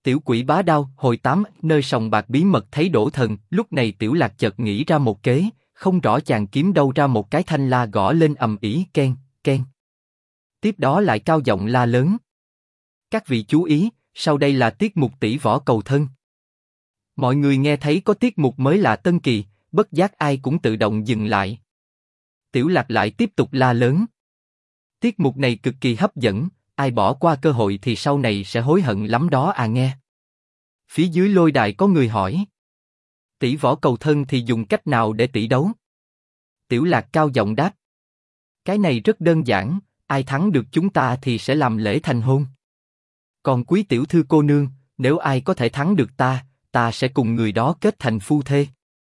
Tiểu quỷ bá đao, hồi 8, nơi sòng bạc bí mật thấy Đỗ Thần, lúc này Tiểu Lạc chợt nghĩ ra một kế, không rõ chàng kiếm đâu ra một cái thanh la gõ lên ầm ĩ, keng, keng. Tiếp đó lại cao giọng la lớn. Các vị chú ý, sau đây là tiết mục tỷ võ cầu thân. Mọi người nghe thấy có tiết mục mới lạ tân kỳ, bất giác ai cũng tự động dừng lại. Tiểu Lạc lại tiếp tục la lớn. Tiết mục này cực kỳ hấp dẫn, ai bỏ qua cơ hội thì sau này sẽ hối hận lắm đó à nghe. Phía dưới lôi đài có người hỏi. Tỷ võ cầu thân thì dùng cách nào để tỷ đấu? Tiểu Lạc cao giọng đáp. Cái này rất đơn giản, ai thắng được chúng ta thì sẽ làm lễ thành hôn. Còn quý tiểu thư cô nương, nếu ai có thể thắng được ta sẽ cùng người đó kết thành phu thê.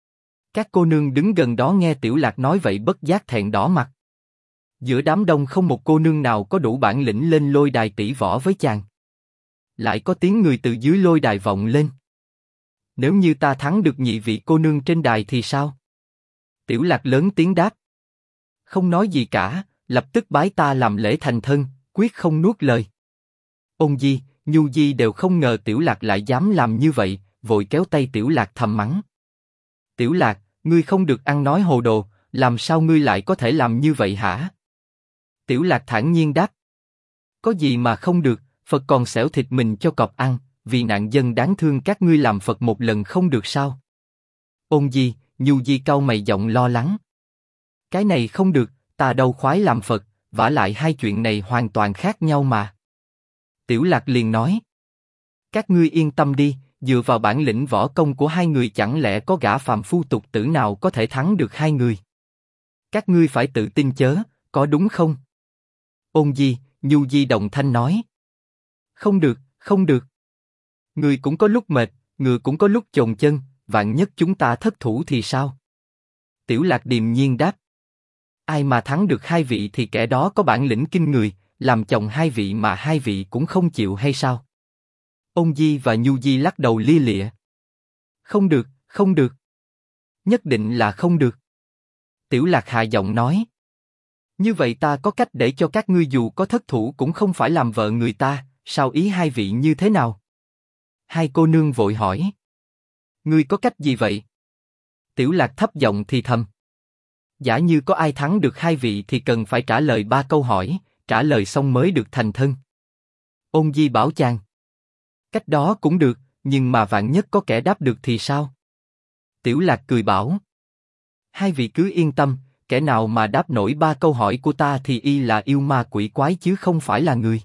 Các cô nương đứng gần đó nghe Tiểu Lạc nói vậy bất giác thẹn đỏ mặt. Giữa đám đông không một cô nương nào có đủ bản lĩnh lên lôi đài tỷ võ với chàng. Lại có tiếng người từ dưới lôi đài vọng lên. Nếu như ta thắng được nhị vị cô nương trên đài thì sao? Tiểu Lạc lớn tiếng đáp. Không nói gì cả, lập tức bái ta làm lễ thành thân, quyết không nuốt lời. Ôn Di, Nhu Di đều không ngờ Tiểu Lạc lại dám làm như vậy, vội kéo tay Tiểu Lạc thầm mắng. Tiểu Lạc, ngươi không được ăn nói hồ đồ, làm sao ngươi lại có thể làm như vậy hả? Tiểu Lạc thản nhiên đáp. Có gì mà không được, Phật còn xẻo thịt mình cho cọp ăn, vì nạn dân đáng thương các ngươi làm Phật một lần không được sao? Ôn Di, Nhu Di cau mày giọng lo lắng. Cái này không được, ta đâu khoái làm Phật, vả lại hai chuyện này hoàn toàn khác nhau mà. Tiểu Lạc liền nói. Các ngươi yên tâm đi, dựa vào bản lĩnh võ công của hai người chẳng lẽ có gã phàm phu tục tử nào có thể thắng được hai người? Các ngươi phải tự tin chớ, có đúng không? Ôn Di, Nhu Di đồng thanh nói. Không được, không được. Người cũng có lúc mệt, ngựa cũng có lúc chồn chân, vạn nhất chúng ta thất thủ thì sao? Tiểu Lạc điềm nhiên đáp. Ai mà thắng được hai vị thì kẻ đó có bản lĩnh kinh người, làm chồng hai vị mà hai vị cũng không chịu hay sao? Ôn Di và Nhu Di lắc đầu lia lịa. Không được, không được. Nhất định là không được. Tiểu Lạc hạ giọng nói. Như vậy ta có cách để cho các ngươi dù có thất thủ cũng không phải làm vợ người ta, sao ý hai vị như thế nào? Hai cô nương vội hỏi. Ngươi có cách gì vậy? Tiểu Lạc thấp giọng thì thầm. Giả như có ai thắng được hai vị thì cần phải trả lời 3 câu hỏi, trả lời xong mới được thành thân. Ôn Di bảo chàng. Cách đó cũng được, nhưng mà vạn nhất có kẻ đáp được thì sao? Tiểu Lạc cười bảo. Hai vị cứ yên tâm, kẻ nào mà đáp nổi 3 câu hỏi của ta thì y là yêu ma quỷ quái chứ không phải là người.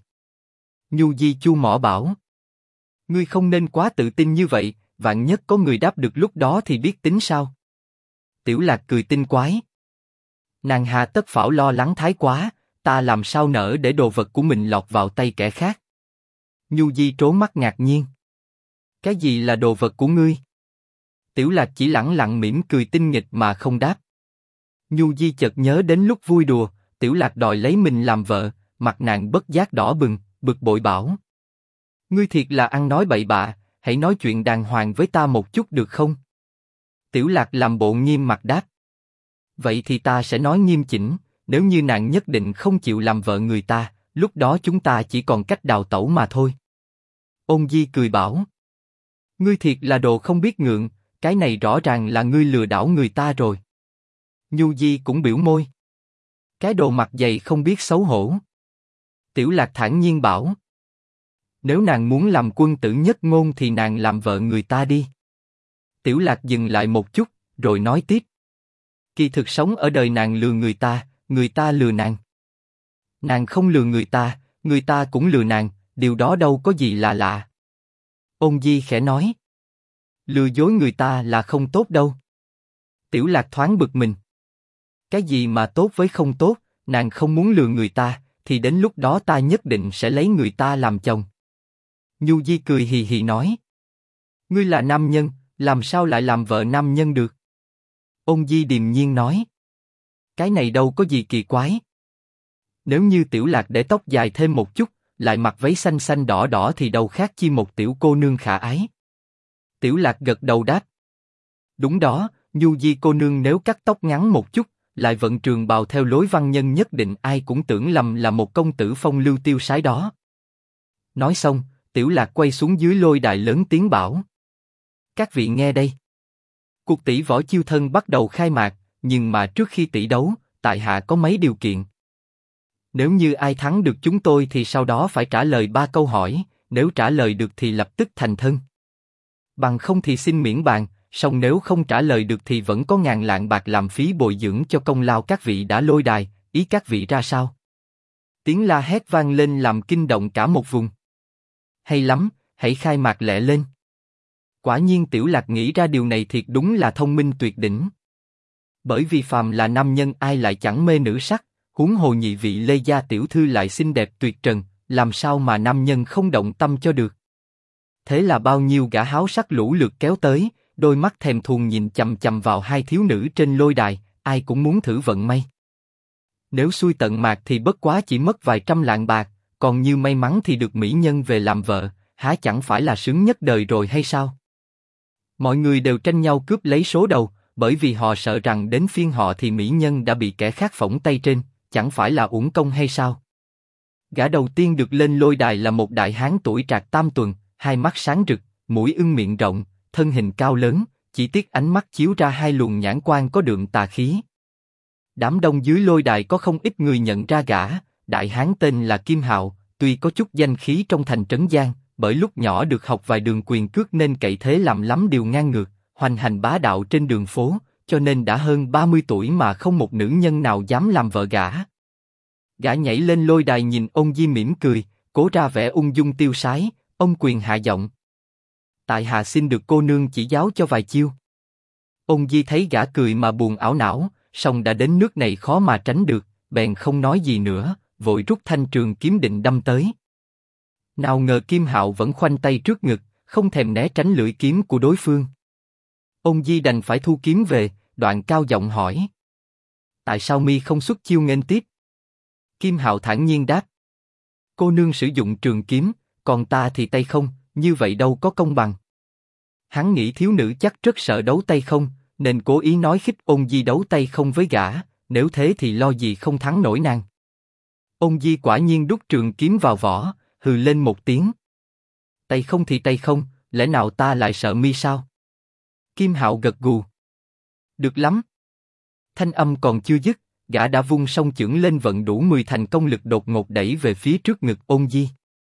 Nhu Di chu mỏ bảo. Ngươi không nên quá tự tin như vậy, vạn nhất có người đáp được lúc đó thì biết tính sao? Tiểu Lạc cười tinh quái. Nàng hà tất phảo lo lắng thái quá, ta làm sao nỡ để đồ vật của mình lọt vào tay kẻ khác? Nhu Di trố mắt ngạc nhiên. Cái gì là đồ vật của ngươi? Tiểu Lạc chỉ lẳng lặng mỉm cười tinh nghịch mà không đáp. Nhu Di chợt nhớ đến lúc vui đùa, Tiểu Lạc đòi lấy mình làm vợ, mặt nàng bất giác đỏ bừng, bực bội bảo. Ngươi thiệt là ăn nói bậy bạ, hãy nói chuyện đàng hoàng với ta một chút được không? Tiểu Lạc làm bộ nghiêm mặt đáp. Vậy thì ta sẽ nói nghiêm chỉnh, nếu như nàng nhất định không chịu làm vợ người ta, lúc đó chúng ta chỉ còn cách đào tẩu mà thôi. Ôn Di cười bảo. Ngươi thiệt là đồ không biết ngượng, cái này rõ ràng là ngươi lừa đảo người ta rồi. Nhu Di cũng biểu môi. Cái đồ mặt dày không biết xấu hổ. Tiểu Lạc thản nhiên bảo. Nếu nàng muốn làm quân tử nhất ngôn thì nàng làm vợ người ta đi. Tiểu Lạc dừng lại một chút, rồi nói tiếp. Kỳ thực sống ở đời nàng lừa người ta lừa nàng. Nàng không lừa người ta cũng lừa nàng, điều đó đâu có gì là lạ. Ôn Di khẽ nói. Lừa dối người ta là không tốt đâu. Tiểu Lạc thoáng bực mình. Cái gì mà tốt với không tốt, nàng không muốn lừa người ta, thì đến lúc đó ta nhất định sẽ lấy người ta làm chồng. Nhu Di cười hì hì nói. Ngươi là nam nhân, làm sao lại làm vợ nam nhân được? Ôn Di điềm nhiên nói. Cái này đâu có gì kỳ quái. Nếu như Tiểu Lạc để tóc dài thêm một chút, lại mặc váy xanh xanh đỏ đỏ thì đâu khác chi một tiểu cô nương khả ái. Tiểu Lạc gật đầu đáp. Đúng đó, Nhu Di cô nương nếu cắt tóc ngắn một chút, lại vận trường bào theo lối văn nhân nhất định ai cũng tưởng lầm là một công tử phong lưu tiêu sái đó. Nói xong, Tiểu Lạc quay xuống dưới lôi đài lớn tiếng bảo. Các vị nghe đây. Cuộc tỷ võ chiêu thân bắt đầu khai mạc, nhưng mà trước khi tỷ đấu, tại hạ có mấy điều kiện. Nếu như ai thắng được chúng tôi thì sau đó phải trả lời 3 câu hỏi, nếu trả lời được thì lập tức thành thân. Bằng không thì xin miễn bàn, song nếu không trả lời được thì vẫn có ngàn lạng bạc làm phí bồi dưỡng cho công lao các vị đã lôi đài, ý các vị ra sao? Tiếng la hét vang lên làm kinh động cả một vùng. Hay lắm, hãy khai mạc lẹ lên. Quả nhiên Tiểu Lạc nghĩ ra điều này thiệt đúng là thông minh tuyệt đỉnh. Bởi vì phàm là nam nhân ai lại chẳng mê nữ sắc, huống hồ nhị vị Lê gia tiểu thư lại xinh đẹp tuyệt trần, làm sao mà nam nhân không động tâm cho được. Thế là bao nhiêu gã háo sắc lũ lượt kéo tới, đôi mắt thèm thuồng nhìn chằm chằm vào hai thiếu nữ trên lôi đài, ai cũng muốn thử vận may. Nếu xui tận mạc thì bất quá chỉ mất vài trăm lạng bạc, còn như may mắn thì được mỹ nhân về làm vợ, há chẳng phải là sướng nhất đời rồi hay sao? Mọi người đều tranh nhau cướp lấy số đầu, bởi vì họ sợ rằng đến phiên họ thì mỹ nhân đã bị kẻ khác phỏng tay trên, chẳng phải là uổng công hay sao? Gã đầu tiên được lên lôi đài là một đại hán tuổi trạc tam tuần, hai mắt sáng rực, mũi ưng miệng rộng, thân hình cao lớn, chỉ tiếc ánh mắt chiếu ra hai luồng nhãn quan có đượm tà khí. Đám đông dưới lôi đài có không ít người nhận ra gã, đại hán tên là Kim Hạo, tuy có chút danh khí trong thành trấn Giang, bởi lúc nhỏ được học vài đường quyền cước nên cậy thế làm lắm điều ngang ngược, hoành hành bá đạo trên đường phố, cho nên đã hơn 30 tuổi mà không một nữ nhân nào dám làm vợ gã. Gã nhảy lên lôi đài nhìn ông Di mỉm cười, cố ra vẻ ung dung tiêu sái, ông quyền hạ giọng. Tại hạ xin được cô nương chỉ giáo cho vài chiêu. Ông Di thấy gã cười mà buồn ảo não, song đã đến nước này khó mà tránh được, bèn không nói gì nữa, vội rút thanh trường kiếm định đâm tới. Nào ngờ Kim Hạo vẫn khoanh tay trước ngực, không thèm né tránh lưỡi kiếm của đối phương. Ông Di đành phải thu kiếm về, đoạn cao giọng hỏi. Tại sao mi không xuất chiêu nghênh tiếp? Kim Hạo thản nhiên đáp. Cô nương sử dụng trường kiếm, còn ta thì tay không, như vậy đâu có công bằng. Hắn nghĩ thiếu nữ chắc rất sợ đấu tay không, nên cố ý nói khích Ôn Di đấu tay không với gã, nếu thế thì lo gì không thắng nổi nàng. Ôn Di quả nhiên đút trường kiếm vào vỏ, hừ lên một tiếng. Tay không thì tay không, lẽ nào ta lại sợ mi sao? Kim Hạo gật gù. Được lắm. Thanh âm còn chưa dứt, gã đã vung song chưởng lên vận đủ 10 thành công lực đột ngột đẩy về phía trước ngực Ôn Di.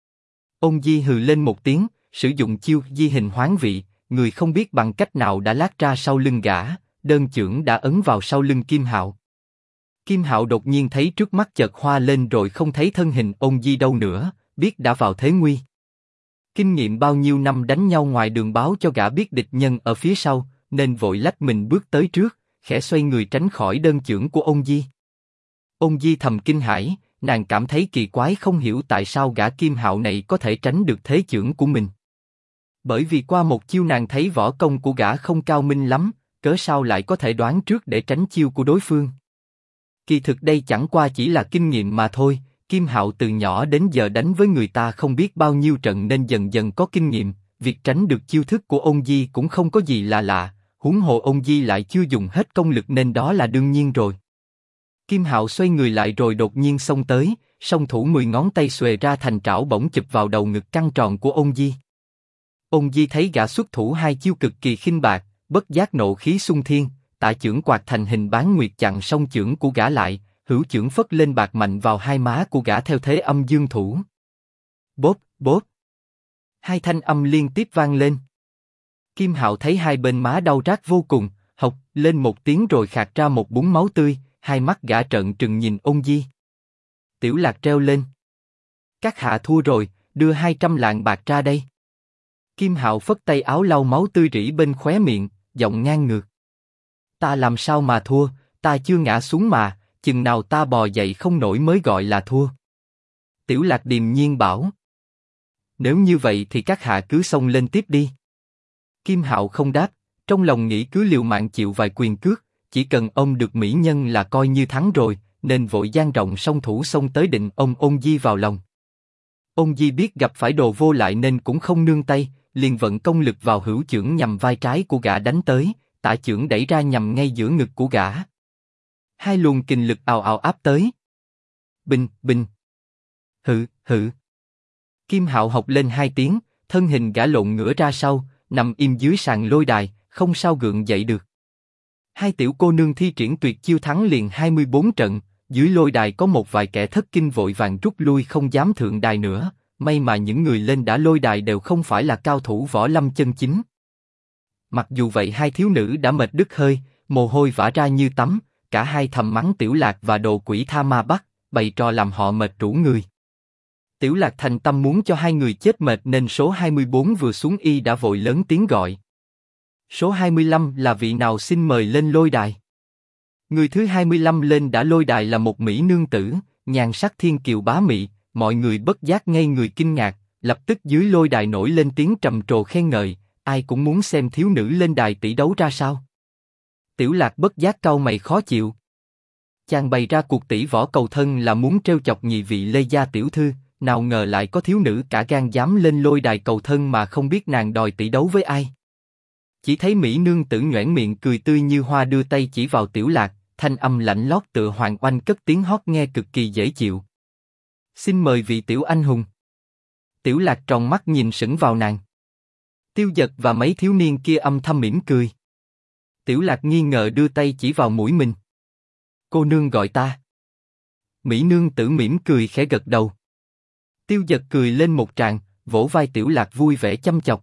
Ôn Di hừ lên một tiếng, sử dụng chiêu di hình hoán vị, người không biết bằng cách nào đã lát ra sau lưng gã, đơn chưởng đã ấn vào sau lưng Kim Hạo. Kim Hạo đột nhiên thấy trước mắt chợt hoa lên rồi không thấy thân hình Ôn Di đâu nữa, biết đã vào thế nguy. Kinh nghiệm bao nhiêu năm đánh nhau ngoài đường báo cho gã biết địch nhân ở phía sau, nên vội lách mình bước tới trước, khẽ xoay người tránh khỏi đơn chưởng của Ôn Di. Ôn Di thầm kinh hãi, nàng cảm thấy kỳ quái không hiểu tại sao gã Kim Hạo này có thể tránh được thế chưởng của mình. Bởi vì qua một chiêu nàng thấy võ công của gã không cao minh lắm, cớ sao lại có thể đoán trước để tránh chiêu của đối phương. Kỳ thực đây chẳng qua chỉ là kinh nghiệm mà thôi, Kim Hạo từ nhỏ đến giờ đánh với người ta không biết bao nhiêu trận nên dần dần có kinh nghiệm, việc tránh được chiêu thức của Ôn Di cũng không có gì là lạ, huống hồ Ôn Di lại chưa dùng hết công lực nên đó là đương nhiên rồi. Kim Hạo xoay người lại rồi đột nhiên xông tới, song thủ 10 ngón tay xuề ra thành trảo bổng chụp vào đầu ngực căng tròn của Ôn Di. Ôn Di thấy gã xuất thủ hai chiêu cực kỳ khinh bạc, bất giác nộ khí xung thiên, tạ chưởng quạt thành hình bán nguyệt chặn song chưởng của gã lại, hữu chưởng phất lên bạc mạnh vào hai má của gã theo thế âm dương thủ. Bốp, bốp. Hai thanh âm liên tiếp vang lên. Kim Hạo thấy hai bên má đau rát vô cùng, hộc lên một tiếng rồi khạc ra một búng máu tươi, hai mắt gã trợn trừng nhìn Ôn Di. Tiểu Lạc treo lên. Các hạ thua rồi, đưa 200 lạng bạc ra đây. Kim Hạo phất tay áo lau máu tươi rỉ bên khóe miệng, giọng ngang ngược. Ta làm sao mà thua, ta chưa ngã xuống mà, chừng nào ta bò dậy không nổi mới gọi là thua. Tiểu Lạc điềm nhiên bảo. Nếu như vậy thì các hạ cứ xông lên tiếp đi. Kim Hạo không đáp, trong lòng nghĩ cứ liều mạng chịu vài quyền cước, chỉ cần ôm được mỹ nhân là coi như thắng rồi, nên vội dang rộng song thủ xông tới định ôm Ôn Di vào lòng. Ôn Di biết gặp phải đồ vô lại nên cũng không nương tay, liền vận công lực vào hữu chưởng nhằm vai trái của gã đánh tới, tạ chưởng đẩy ra nhằm ngay giữa ngực của gã. Hai luồng kình lực ào ào áp tới. Bình, bình. Hự, hự. Kim Hạo học lên 2 tiếng, thân hình gã lộn ngửa ra sau, nằm im dưới sàn lôi đài, không sao gượng dậy được. Hai tiểu cô nương thi triển tuyệt chiêu thắng liền 24 trận, dưới lôi đài có một vài kẻ thất kinh vội vàng rút lui không dám thượng đài nữa, may mà những người lên đã lôi đài đều không phải là cao thủ võ lâm chân chính. Mặc dù vậy hai thiếu nữ đã mệt đứt hơi, mồ hôi vã ra như tắm, cả hai thầm mắng Tiểu Lạc và đồ quỷ tha ma bắt, bày trò làm họ mệt rũ người. Tiểu Lạc thành tâm muốn cho hai người chết mệt nên số 24 vừa xuống y đã vội lớn tiếng gọi. Số 25 là vị nào xin mời lên lôi đài. Người thứ 25 lên đã lôi đài là một mỹ nương tử, nhan sắc thiên kiều bá mị, mọi người bất giác ngây người kinh ngạc, lập tức dưới lôi đài nổi lên tiếng trầm trồ khen ngợi, ai cũng muốn xem thiếu nữ lên đài tỷ đấu ra sao. Tiểu Lạc bất giác cau mày khó chịu. Chàng bày ra cuộc tỷ võ cầu thân là muốn trêu chọc nhị vị Lê gia tiểu thư, nào ngờ lại có thiếu nữ cả gan dám lên lôi đài cầu thân mà không biết nàng đòi tỷ đấu với ai. Chỉ thấy mỹ nương tử nhoẻn miệng cười tươi như hoa đưa tay chỉ vào Tiểu Lạc, thanh âm lạnh lót tựa hoàng oanh cất tiếng hót nghe cực kỳ dễ chịu. Xin mời vị tiểu anh hùng. Tiểu Lạc tròn mắt nhìn sững vào nàng. Tiêu Dật và mấy thiếu niên kia âm thầm mỉm cười. Tiểu Lạc nghi ngờ đưa tay chỉ vào mũi mình. Cô nương gọi ta. Mỹ nương tử mỉm cười khẽ gật đầu. Tiêu Dật cười lên một tràng, vỗ vai Tiểu Lạc vui vẻ chăm chọc.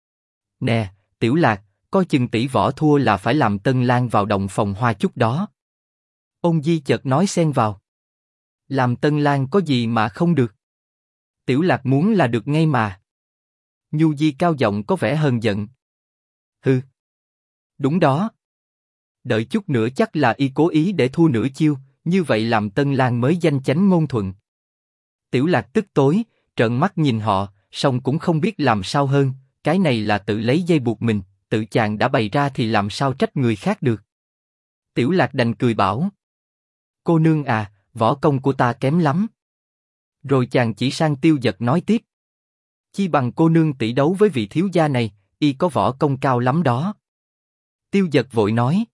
Nè, Tiểu Lạc, coi chừng tỷ võ thua là phải làm Tân Lang vào động phòng hoa chút đó. Ôn Di chợt nói xen vào. Làm Tân Lang có gì mà không được? Tiểu Lạc muốn là được ngay mà. Nhu Di cao giọng có vẻ hờn giận. Hừ. Đúng đó. Đợi chút nữa chắc là y cố ý để thua nửa chiêu, như vậy làm Tân Lang mới danh chánh ngôn thuận. Tiểu Lạc tức tối, trợn mắt nhìn họ, song cũng không biết làm sao hơn, cái này là tự lấy dây buộc mình, tự chàng đã bày ra thì làm sao trách người khác được. Tiểu Lạc đành cười bảo. Cô nương à, võ công của ta kém lắm. Rồi chàng chỉ sang Tiêu Dật nói tiếp. Chi bằng cô nương tỷ đấu với vị thiếu gia này, y có võ công cao lắm đó. Tiêu Dật vội nói.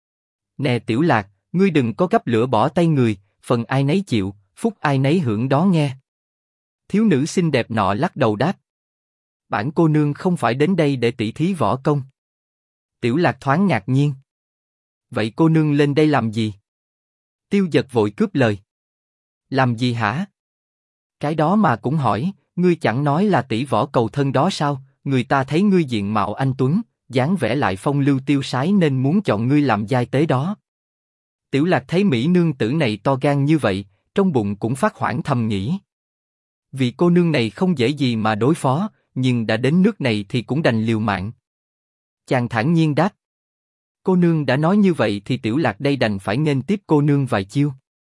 Nè Tiểu Lạc, ngươi đừng có gấp lửa bỏ tay người, phần ai nấy chịu, phúc ai nấy hưởng đó nghe. Thiếu nữ xinh đẹp nọ lắc đầu đáp. Bản cô nương không phải đến đây để tỷ thí võ công. Tiểu Lạc thoáng ngạc nhiên. Vậy cô nương lên đây làm gì? Tiêu Dật vội cướp lời. Làm gì hả? Cái đó mà cũng hỏi, ngươi chẳng nói là tỷ võ cầu thân đó sao? Người ta thấy ngươi diện mạo anh tuấn, dáng vẻ lại phong lưu tiêu sái nên muốn chọn ngươi làm giai tế đó. Tiểu Lạc thấy mỹ nương tử này to gan như vậy, trong bụng cũng phát hoảng thầm nghĩ. Vì cô nương này không dễ gì mà đối phó, nhưng đã đến nước này thì cũng đành liều mạng. Chàng thản nhiên đáp. Cô nương đã nói như vậy thì Tiểu Lạc đây đành phải nghênh tiếp cô nương vài chiêu.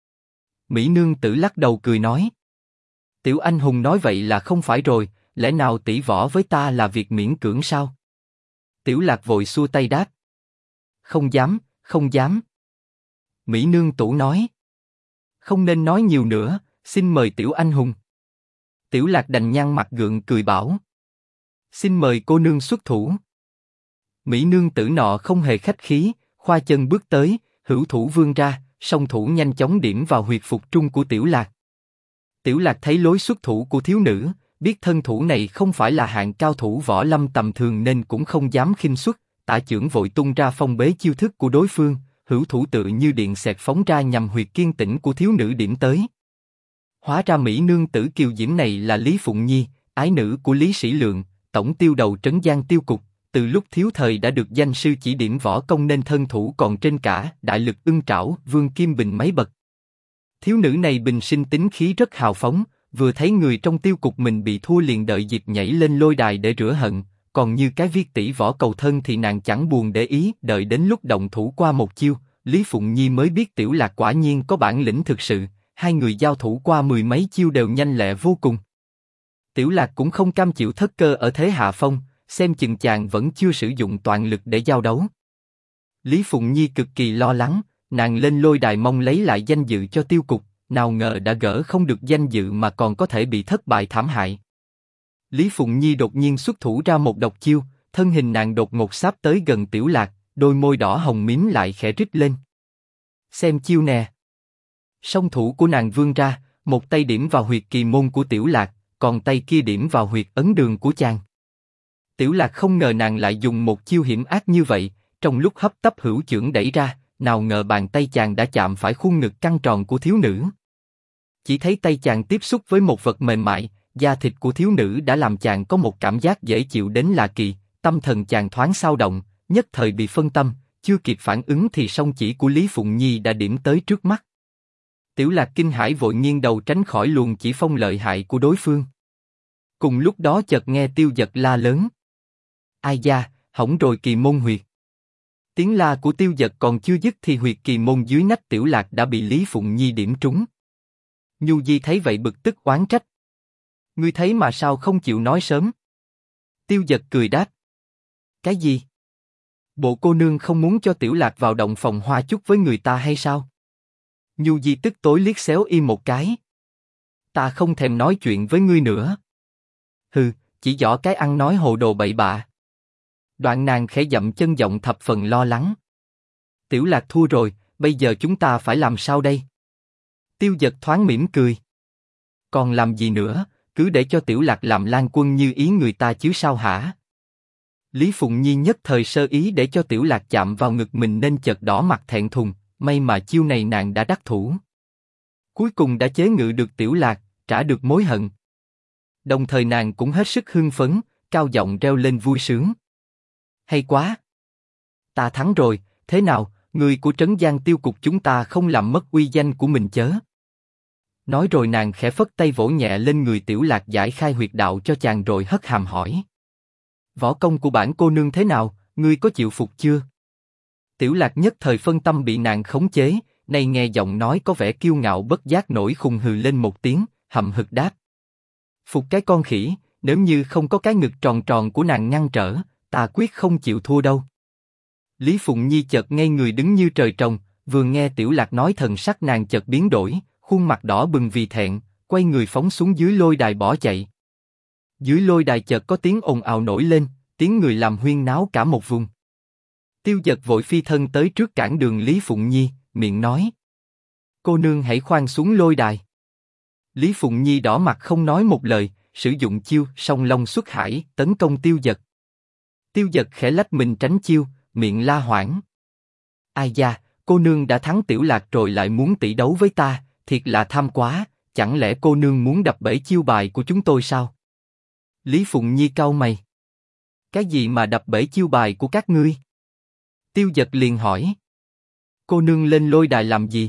Mỹ nương tử lắc đầu cười nói. Tiểu anh hùng nói vậy là không phải rồi, lẽ nào tỷ võ với ta là việc miễn cưỡng sao? Tiểu Lạc vội xua tay đáp. Không dám, không dám. Mỹ nương tử nói. Không nên nói nhiều nữa, xin mời Tiểu anh hùng. Tiểu Lạc đành nhăn mặt gượng cười bảo. Xin mời cô nương xuất thủ. Mỹ nương tử nọ không hề khách khí, khoa chân bước tới, hữu thủ vươn ra, song thủ nhanh chóng điểm vào huyệt phục trung của Tiểu Lạc. Tiểu Lạc thấy lối xuất thủ của thiếu nữ, biết thân thủ này không phải là hạng cao thủ võ lâm tầm thường nên cũng không dám khinh suất, tả chưởng vội tung ra phong bế chiêu thức của đối phương, hữu thủ tự như điện xẹt phóng ra nhằm huyệt kiên tĩnh của thiếu nữ điểm tới. Hóa ra mỹ nương tử kiều diễm này là Lý Phụng Nhi, ái nữ của Lý Sĩ Lượng, tổng tiêu đầu trấn Giang tiêu cục. Từ lúc thiếu thời đã được danh sư chỉ điểm võ công nên thân thủ còn trên cả đại lực ưng trảo Vương Kim Bình mấy bậc. Thiếu nữ này bình sinh tính khí rất hào phóng, vừa thấy người trong tiêu cục mình bị thua liền đợi dịp nhảy lên lôi đài để rửa hận, còn như cái viết tỷ võ cầu thân thì nàng chẳng buồn để ý, đợi đến lúc động thủ qua một chiêu, Lý Phụng Nhi mới biết Tiểu Lạc quả nhiên có bản lĩnh thực sự, hai người giao thủ qua mười mấy chiêu đều nhanh lẹ vô cùng. Tiểu Lạc cũng không cam chịu thất cơ ở thế hạ phong, xem chừng chàng vẫn chưa sử dụng toàn lực để giao đấu. Lý Phụng Nhi cực kỳ lo lắng, nàng lên lôi đài mong lấy lại danh dự cho tiêu cục, nào ngờ đã gỡ không được danh dự mà còn có thể bị thất bại thảm hại. Lý Phụng Nhi đột nhiên xuất thủ ra một độc chiêu, thân hình nàng đột ngột sáp tới gần Tiểu Lạc, đôi môi đỏ hồng mím lại khẽ rít lên. Xem chiêu nè. Song thủ của nàng vươn ra, một tay điểm vào huyệt kỳ môn của Tiểu Lạc, còn tay kia điểm vào huyệt ấn đường của chàng. Tiểu Lạc không ngờ nàng lại dùng một chiêu hiểm ác như vậy, trong lúc hấp tấp hữu chưởng đẩy ra, nào ngờ bàn tay chàng đã chạm phải khuôn ngực căng tròn của thiếu nữ. Chỉ thấy tay chàng tiếp xúc với một vật mềm mại, da thịt của thiếu nữ đã làm chàng có một cảm giác dễ chịu đến lạ kỳ, tâm thần chàng thoáng xao động, nhất thời bị phân tâm, chưa kịp phản ứng thì song chỉ của Lý Phụng Nhi đã điểm tới trước mắt. Tiểu Lạc kinh hãi vội nghiêng đầu tránh khỏi luồng chỉ phong lợi hại của đối phương. Cùng lúc đó chợt nghe Tiêu Dật la lớn: Ai da, hỏng rồi kỳ môn huyệt. Tiếng la của Tiêu Dật còn chưa dứt thì huyệt kỳ môn dưới nách Tiểu Lạc đã bị Lý Phụng Nhi điểm trúng. Nhu Di thấy vậy bực tức oán trách: Ngươi thấy mà sao không chịu nói sớm? Tiêu Dật cười đáp: Cái gì? Bộ cô nương không muốn cho Tiểu Lạc vào động phòng hoa chút với người ta hay sao? Nhu Di tức tối liếc xéo y một cái: Ta không thèm nói chuyện với ngươi nữa. Hừ, chỉ rõ cái ăn nói hồ đồ bậy bạ. Đoạn nàng khẽ dậm chân giọng thập phần lo lắng: Tiểu Lạc thua rồi, bây giờ chúng ta phải làm sao đây? Tiêu Dật thoáng mỉm cười: Còn làm gì nữa, cứ để cho Tiểu Lạc làm lang quân như ý người ta chứ sao hả? Lý Phụng Nhi nhất thời sơ ý để cho Tiểu Lạc chạm vào ngực mình nên chợt đỏ mặt thẹn thùng, may mà chiêu này nàng đã đắc thủ. Cuối cùng đã chế ngự được Tiểu Lạc, trả được mối hận. Đồng thời nàng cũng hết sức hưng phấn, cao giọng reo lên vui sướng: Hay quá! Ta thắng rồi, thế nào, người của Trấn Giang Tiêu cục chúng ta không làm mất uy danh của mình chớ? Nói rồi nàng khẽ phất tay vỗ nhẹ lên người Tiểu Lạc giải khai huyệt đạo cho chàng rồi hất hàm hỏi: Võ công của bản cô nương thế nào, ngươi có chịu phục chưa? Tiểu Lạc nhất thời phân tâm bị nàng khống chế, nay nghe giọng nói có vẻ kiêu ngạo bất giác nổi khùng hừ lên một tiếng, hậm hực đáp: Phục cái con khỉ, nếu như không có cái ngực tròn tròn của nàng ngăn trở, ta quyết không chịu thua đâu. Lý Phụng Nhi chợt ngây người đứng như trời trồng, vừa nghe Tiểu Lạc nói thần sắc nàng chợt biến đổi, khuôn mặt đỏ bừng vì thẹn, quay người phóng xuống dưới lôi đài bỏ chạy. Dưới lôi đài chợt có tiếng ồn ào nổi lên, tiếng người làm huyên náo cả một vùng. Tiêu Dật vội phi thân tới trước cản đường Lý Phụng Nhi, miệng nói: Cô nương hãy khoan xuống lôi đài. Lý Phụng Nhi đỏ mặt không nói một lời, sử dụng chiêu Song Long xuất hải tấn công Tiêu Dật. Tiêu Dật khẽ lách mình tránh chiêu, miệng la hoảng: Ai da, cô nương đã thắng Tiểu Lạc rồi lại muốn tỷ đấu với ta, thiệt là tham quá, chẳng lẽ cô nương muốn đập bể chiêu bài của chúng tôi sao? Lý Phụng Nhi cau mày: Cái gì mà đập bể chiêu bài của các ngươi? Tiêu Dật liền hỏi: Cô nương lên lôi đài làm gì?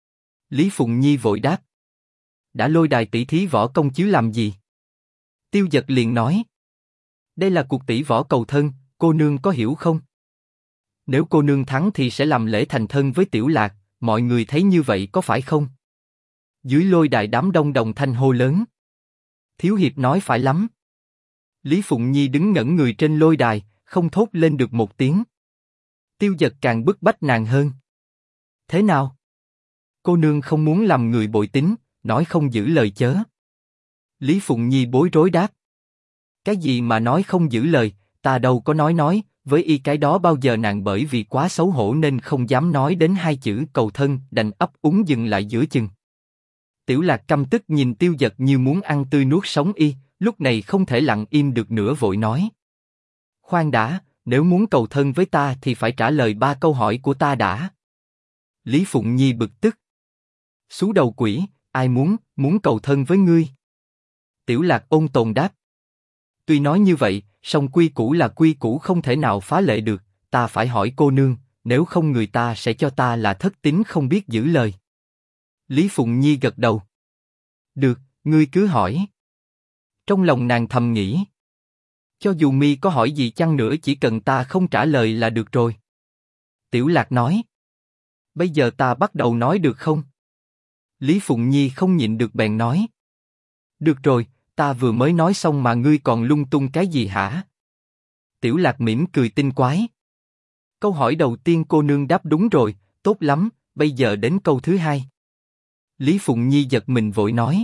Lý Phụng Nhi vội đáp: Đã lôi đài tỷ thí võ công chứ làm gì? Tiêu Dật liền nói: Đây là cuộc tỷ võ cầu thân, cô nương có hiểu không? Nếu cô nương thắng thì sẽ làm lễ thành thân với Tiểu Lạc, mọi người thấy như vậy có phải không? Dưới lôi đài đám đông đồng thanh hô lớn: Thiếu hiệp nói phải lắm. Lý Phụng Nhi đứng ngẩn người trên lôi đài, không thốt lên được một tiếng. Tiêu Dật càng bức bách nàng hơn: Thế nào? Cô nương không muốn làm người bội tín, nói không giữ lời chớ. Lý Phụng Nhi bối rối đáp: Cái gì mà nói không giữ lời, ta đâu có nói, với y cái đó bao giờ nàng bởi vì quá xấu hổ nên không dám nói đến hai chữ cầu thân, đành ấp úng dừng lại giữa chừng. Tiểu Lạc căm tức nhìn Tiêu Dật như muốn ăn tươi nuốt sống y, lúc này không thể lặng im được nữa vội nói: Khoan đã, nếu muốn cầu thân với ta thì phải trả lời 3 câu hỏi của ta đã. Lý Phụng Nhi bực tức: Xú đầu quỷ, ai muốn cầu thân với ngươi? Tiểu Lạc ôn tồn đáp: Tuy nói như vậy, song quy củ là quy củ không thể nào phá lệ được, ta phải hỏi cô nương, nếu không người ta sẽ cho ta là thất tín không biết giữ lời. Lý Phụng Nhi gật đầu: Được, ngươi cứ hỏi. Trong lòng nàng thầm nghĩ: Cho dù mi có hỏi gì chăng nữa chỉ cần ta không trả lời là được rồi. Tiểu Lạc nói: Bây giờ ta bắt đầu nói được không? Lý Phụng Nhi không nhịn được bèn nói: Được rồi, ta vừa mới nói xong mà ngươi còn lung tung cái gì hả? Tiểu Lạc mỉm cười tinh quái: Câu hỏi đầu tiên cô nương đáp đúng rồi, tốt lắm, bây giờ đến câu thứ hai. Lý Phụng Nhi giật mình vội nói: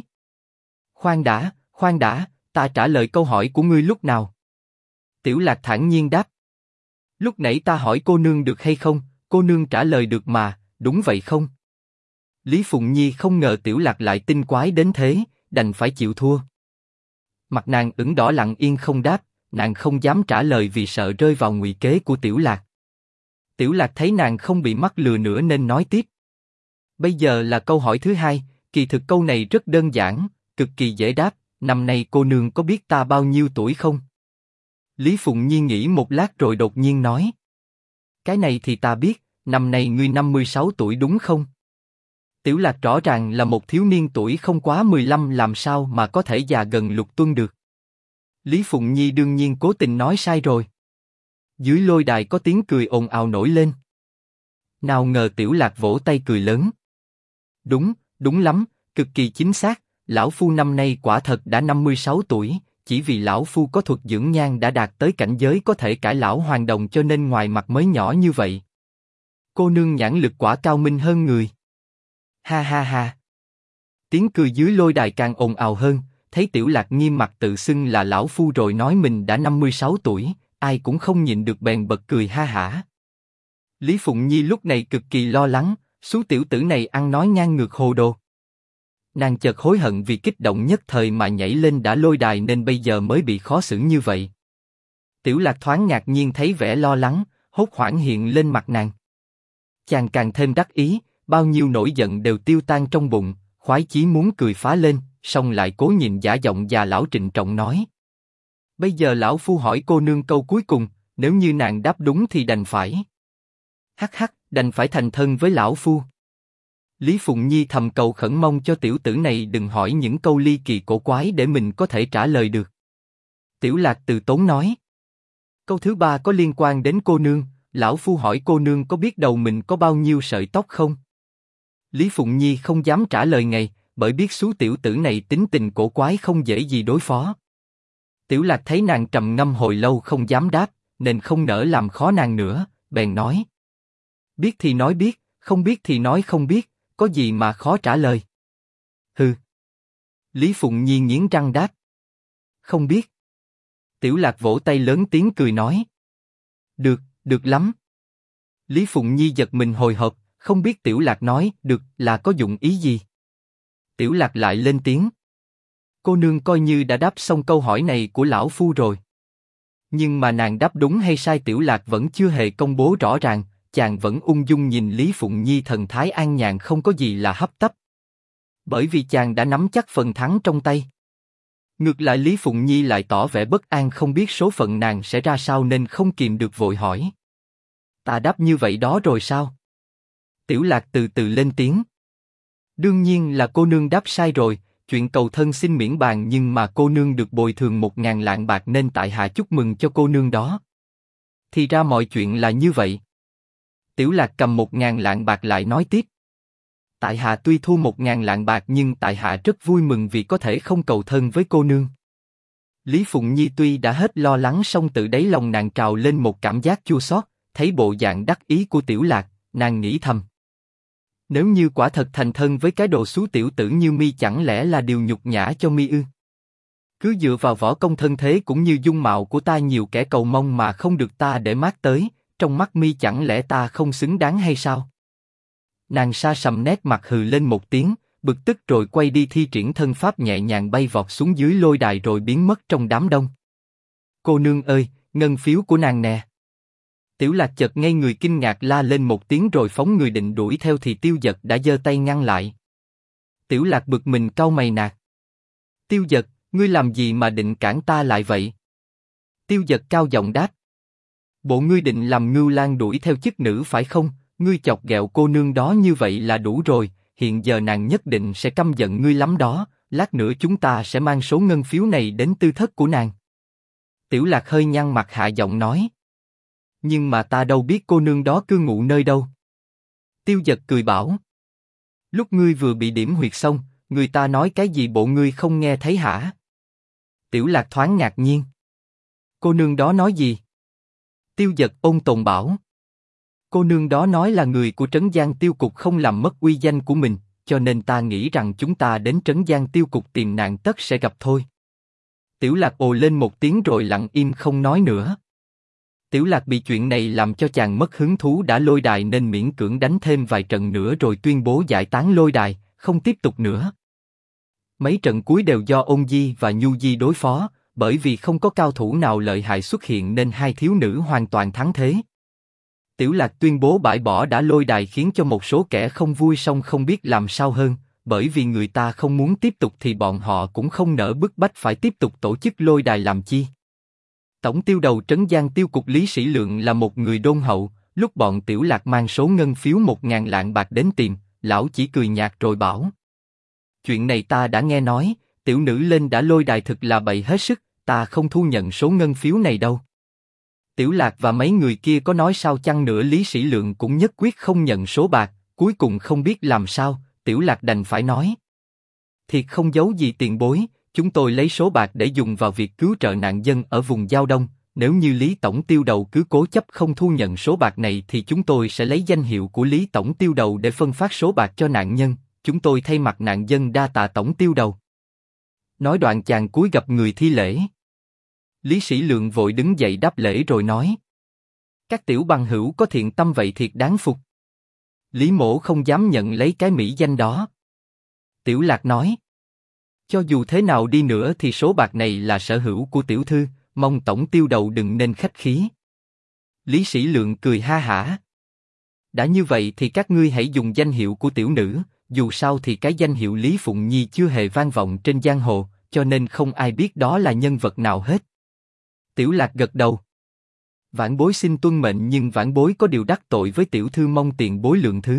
Khoan đã, ta trả lời câu hỏi của ngươi lúc nào? Tiểu Lạc thản nhiên đáp: Lúc nãy ta hỏi cô nương được hay không, cô nương trả lời được mà, đúng vậy không? Lý Phụng Nhi không ngờ Tiểu Lạc lại tinh quái đến thế, đành phải chịu thua. Mặt nàng ửng đỏ lặng yên không đáp, nàng không dám trả lời vì sợ rơi vào ngụy kế của Tiểu Lạc. Tiểu Lạc thấy nàng không bị mắc lừa nữa nên nói tiếp. Bây giờ là câu hỏi thứ hai, kỳ thực câu này rất đơn giản, cực kỳ dễ đáp, năm nay cô nương có biết ta bao nhiêu tuổi không? Lý Phụng Nhi nghĩ một lát rồi đột nhiên nói. Cái này thì ta biết, năm nay ngươi 56 tuổi đúng không? Tiểu Lạc rõ ràng là một thiếu niên tuổi không quá 15 làm sao mà có thể già gần Lục Tuân được. Lý Phụng Nhi đương nhiên cố tình nói sai rồi. Dưới lôi đài có tiếng cười ồn ào nổi lên. Nào ngờ Tiểu Lạc vỗ tay cười lớn. Đúng, đúng lắm, cực kỳ chính xác, lão phu năm nay quả thật đã 56 tuổi, chỉ vì lão phu có thuật dưỡng nhan đã đạt tới cảnh giới có thể cải lão hoàn đồng cho nên ngoài mặt mới nhỏ như vậy. Cô nương nhãn lực quả cao minh hơn người. Ha ha ha. Tiếng cười dưới lôi đài càng ồn ào hơn, thấy Tiểu Lạc nghiêm mặt tự xưng là lão phu rồi nói mình đã 56 tuổi, ai cũng không nhịn được bèn bật cười ha hả. Lý Phụng Nhi lúc này cực kỳ lo lắng, số tiểu tử này ăn nói ngang ngược hồ đồ. Nàng chợt hối hận vì kích động nhất thời mà nhảy lên đã lôi đài nên bây giờ mới bị khó xử như vậy. Tiểu Lạc thoáng ngạc nhiên thấy vẻ lo lắng, hốt hoảng hiện lên mặt nàng. Chàng càng thêm đắc ý, bao nhiêu nỗi giận đều tiêu tan trong bụng, khoái chí muốn cười phá lên, song lại cố nhìn giả giọng già lão trịnh trọng nói. Bây giờ lão phu hỏi cô nương câu cuối cùng, nếu như nàng đáp đúng thì đành phải. Hắc hắc, đành phải thành thân với lão phu. Lý Phụng Nhi thầm cầu khẩn mong cho tiểu tử này đừng hỏi những câu ly kỳ cổ quái để mình có thể trả lời được. Tiểu Lạc từ tốn nói. Câu thứ ba có liên quan đến cô nương, lão phu hỏi cô nương có biết đầu mình có bao nhiêu sợi tóc không? Lý Phụng Nhi không dám trả lời ngay, bởi biết số tiểu tử này tính tình cổ quái không dễ gì đối phó. Tiểu Lạc thấy nàng trầm ngâm hồi lâu không dám đáp, nên không nỡ làm khó nàng nữa, bèn nói. Biết thì nói biết, không biết thì nói không biết, có gì mà khó trả lời. Hừ. Lý Phụng Nhi nghiến răng đáp. Không biết. Tiểu Lạc vỗ tay lớn tiếng cười nói. Được, được lắm. Lý Phụng Nhi giật mình hồi hộp, không biết Tiểu Lạc nói được là có dụng ý gì. Tiểu Lạc lại lên tiếng. Cô nương coi như đã đáp xong câu hỏi này của lão phu rồi. Nhưng mà nàng đáp đúng hay sai Tiểu Lạc vẫn chưa hề công bố rõ ràng, chàng vẫn ung dung nhìn Lý Phụng Nhi thần thái an nhàn không có gì là hấp tấp. Bởi vì chàng đã nắm chắc phần thắng trong tay. Ngược lại Lý Phụng Nhi lại tỏ vẻ bất an không biết số phận nàng sẽ ra sao nên không kìm được vội hỏi. Ta đáp như vậy đó rồi sao? Tiểu Lạc từ từ lên tiếng. Đương nhiên là cô nương đáp sai rồi, chuyện cầu thân xin miễn bàn nhưng mà cô nương được bồi thường 1.000 lạng bạc nên tại hạ chúc mừng cho cô nương đó. Thì ra mọi chuyện là như vậy. Tiểu Lạc cầm 1.000 lạng bạc lại nói tiếp. Tại hạ tuy thu 1.000 lạng bạc nhưng tại hạ rất vui mừng vì có thể không cầu thân với cô nương. Lý Phụng Nhi tuy đã hết lo lắng song tự đáy lòng nàng trào lên một cảm giác chua xót, thấy bộ dạng đắc ý của Tiểu Lạc, nàng nghĩ thầm. Nếu như quả thật thành thân với cái đồ xú tiểu tử như mi chẳng lẽ là điều nhục nhã cho mi ư? Cứ dựa vào võ công thân thế cũng như dung mạo của ta nhiều kẻ cầu mong mà không được ta để mắt tới, trong mắt mi chẳng lẽ ta không xứng đáng hay sao? Nàng sa sầm nét mặt hừ lên một tiếng, bực tức rồi quay đi thi triển thân pháp nhẹ nhàng bay vọt xuống dưới lôi đài rồi biến mất trong đám đông. Cô nương ơi, ngân phiếu của nàng nè. Tiểu Lạc chợt ngây người kinh ngạc la lên một tiếng rồi phóng người định đuổi theo thì Tiêu Dật đã giơ tay ngăn lại. Tiểu Lạc bực mình cau mày nạt. Tiêu Dật, ngươi làm gì mà định cản ta lại vậy? Tiêu Dật cao giọng đáp. Bộ ngươi định làm Ngưu Lang đuổi theo chức nữ phải không? Ngươi chọc ghẹo cô nương đó như vậy là đủ rồi, hiện giờ nàng nhất định sẽ căm giận ngươi lắm đó, lát nữa chúng ta sẽ mang số ngân phiếu này đến tư thất của nàng. Tiểu Lạc hơi nhăn mặt hạ giọng nói. Nhưng mà ta đâu biết cô nương đó cư ngụ nơi đâu. Tiêu Dật cười bảo. Lúc ngươi vừa bị điểm huyệt xong, người ta nói cái gì bộ ngươi không nghe thấy hả? Tiểu Lạc thoáng ngạc nhiên. Cô nương đó nói gì? Tiêu Dật ôn tồn bảo. Cô nương đó nói là người của Trấn Giang Tiêu Cục không làm mất uy danh của mình, cho nên ta nghĩ rằng chúng ta đến Trấn Giang Tiêu Cục tìm nàng tất sẽ gặp thôi. Tiểu Lạc ồ lên một tiếng rồi lặng im không nói nữa. Tiểu Lạc bị chuyện này làm cho chàng mất hứng thú đã lôi đài nên miễn cưỡng đánh thêm vài trận nữa rồi tuyên bố giải tán lôi đài, không tiếp tục nữa. Mấy trận cuối đều do Ôn Di và Nhu Di đối phó, bởi vì không có cao thủ nào lợi hại xuất hiện nên hai thiếu nữ hoàn toàn thắng thế. Tiểu Lạc tuyên bố bãi bỏ đã lôi đài khiến cho một số kẻ không vui song không biết làm sao hơn, bởi vì người ta không muốn tiếp tục thì bọn họ cũng không nỡ bức bách phải tiếp tục tổ chức lôi đài làm chi. Tổng tiêu đầu Trấn Giang Tiêu cục Lý Sĩ Lượng là một người đôn hậu, lúc bọn Tiểu Lạc mang số ngân phiếu 1.000 lạng bạc đến tìm, lão chỉ cười nhạt rồi bảo: chuyện này ta đã nghe nói, tiểu nữ lên đã lôi đài thực là bậy hết sức, ta không thu nhận số ngân phiếu này đâu. Tiểu Lạc và mấy người kia có nói sao chăng nữa Lý Sĩ Lượng cũng nhất quyết không nhận số bạc, cuối cùng không biết làm sao, Tiểu Lạc đành phải nói: thiệt không giấu gì tiền bối, chúng tôi lấy số bạc để dùng vào việc cứu trợ nạn dân ở vùng Giao Đông, nếu như Lý Tổng Tiêu Đầu cứ cố chấp không thu nhận số bạc này thì chúng tôi sẽ lấy danh hiệu của Lý Tổng Tiêu Đầu để phân phát số bạc cho nạn nhân, chúng tôi thay mặt nạn dân đa tạ Tổng Tiêu Đầu. Nói đoạn chàng cúi gập người thi lễ. Lý Sĩ Lượng vội đứng dậy đáp lễ rồi nói: các tiểu bằng hữu có thiện tâm vậy thiệt đáng phục. Lý Mỗ không dám nhận lấy cái mỹ danh đó. Tiểu Lạc nói: cho dù thế nào đi nữa thì số bạc này là sở hữu của tiểu thư, mong Tổng Tiêu Đầu đừng nên khách khí. Lý Sĩ Lượng cười ha hả: đã như vậy thì các ngươi hãy dùng danh hiệu của tiểu nữ, dù sao thì cái danh hiệu Lý Phụng Nhi chưa hề vang vọng trên giang hồ, cho nên không ai biết đó là nhân vật nào hết. Tiểu Lạc gật đầu. Vãn bối xin tuân mệnh, nhưng vãn bối có điều đắc tội với tiểu thư, mong tiền bối lượng thứ.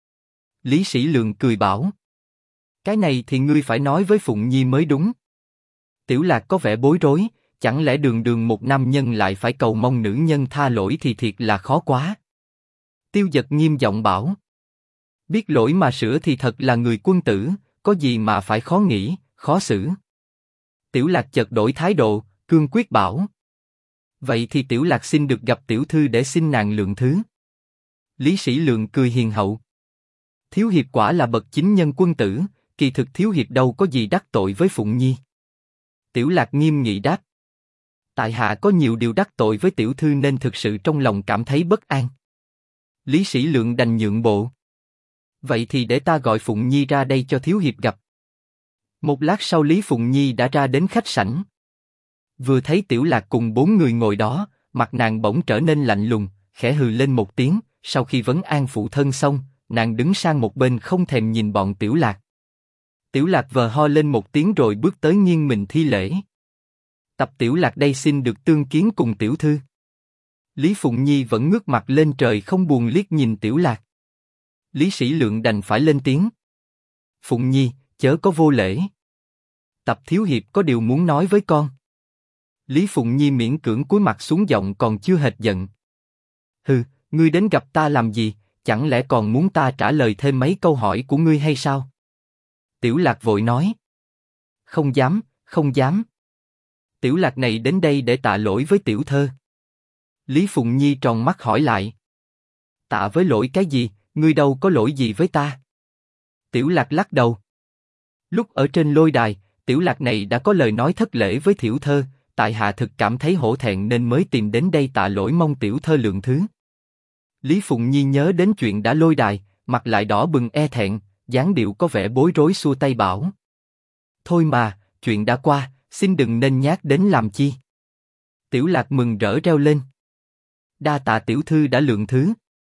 Lý Sĩ Lượng cười bảo: cái này thì ngươi phải nói với Phụng Nhi mới đúng. Tiểu Lạc có vẻ bối rối, chẳng lẽ đường đường một nam nhân lại phải cầu mong nữ nhân tha lỗi thì thiệt là khó quá. Tiêu Dật nghiêm giọng bảo: biết lỗi mà sửa thì thật là người quân tử, có gì mà phải khó nghĩ, khó xử. Tiểu Lạc chợt đổi thái độ, cương quyết bảo: vậy thì Tiểu Lạc xin được gặp tiểu thư để xin nàng lượng thứ. Lý Sĩ Lượng cười hiền hậu: thiếu hiệp quả là bậc chính nhân quân tử, kỳ thực thiếu hiệp đâu có gì đắc tội với Phụng Nhi. Tiểu Lạc nghiêm nghị đáp: tại hạ có nhiều điều đắc tội với tiểu thư nên thực sự trong lòng cảm thấy bất an. Lý Sĩ Lượng đành nhượng bộ: vậy thì để ta gọi Phụng Nhi ra đây cho thiếu hiệp gặp. Một lát sau Lý Phụng Nhi đã ra đến khách sảnh. Vừa thấy Tiểu Lạc cùng 4 người ngồi đó, mặt nàng bỗng trở nên lạnh lùng, khẽ hừ lên một tiếng. Sau khi vấn an phụ thân xong, nàng đứng sang một bên không thèm nhìn bọn Tiểu Lạc. Tiểu Lạc vờ ho lên một tiếng rồi bước tới nghiêng mình thi lễ: tập Tiểu Lạc đây xin được tương kiến cùng tiểu thư. Lý Phụng Nhi vẫn ngước mặt lên trời không buồn liếc nhìn Tiểu Lạc. Lý Sĩ Lượng đành phải lên tiếng: Phụng Nhi, chớ có vô lễ. Tập thiếu hiệp có điều muốn nói với con. Lý Phụng Nhi miễn cưỡng cúi mặt xuống, giọng còn chưa hệt giận: hừ, ngươi đến gặp ta làm gì, chẳng lẽ còn muốn ta trả lời thêm mấy câu hỏi của ngươi hay sao? Tiểu Lạc vội nói: không dám, không dám. Tiểu Lạc này đến đây để tạ lỗi với tiểu thơ. Lý Phụng Nhi tròn mắt hỏi lại: tạ với lỗi cái gì, ngươi đâu có lỗi gì với ta. Tiểu Lạc lắc đầu: lúc ở trên lôi đài, Tiểu Lạc này đã có lời nói thất lễ với tiểu thơ, tại hạ thực cảm thấy hổ thẹn nên mới tìm đến đây tạ lỗi, mong tiểu thơ lượng thứ. Lý Phụng Nhi nhớ đến chuyện đã lôi đài, mặt lại đỏ bừng e thẹn, dáng điệu có vẻ bối rối xua tay bảo: thôi mà, chuyện đã qua, xin đừng nên nhắc đến làm chi. Tiểu Lạc mừng rỡ reo lên: đa tạ tiểu thư đã lượng thứ.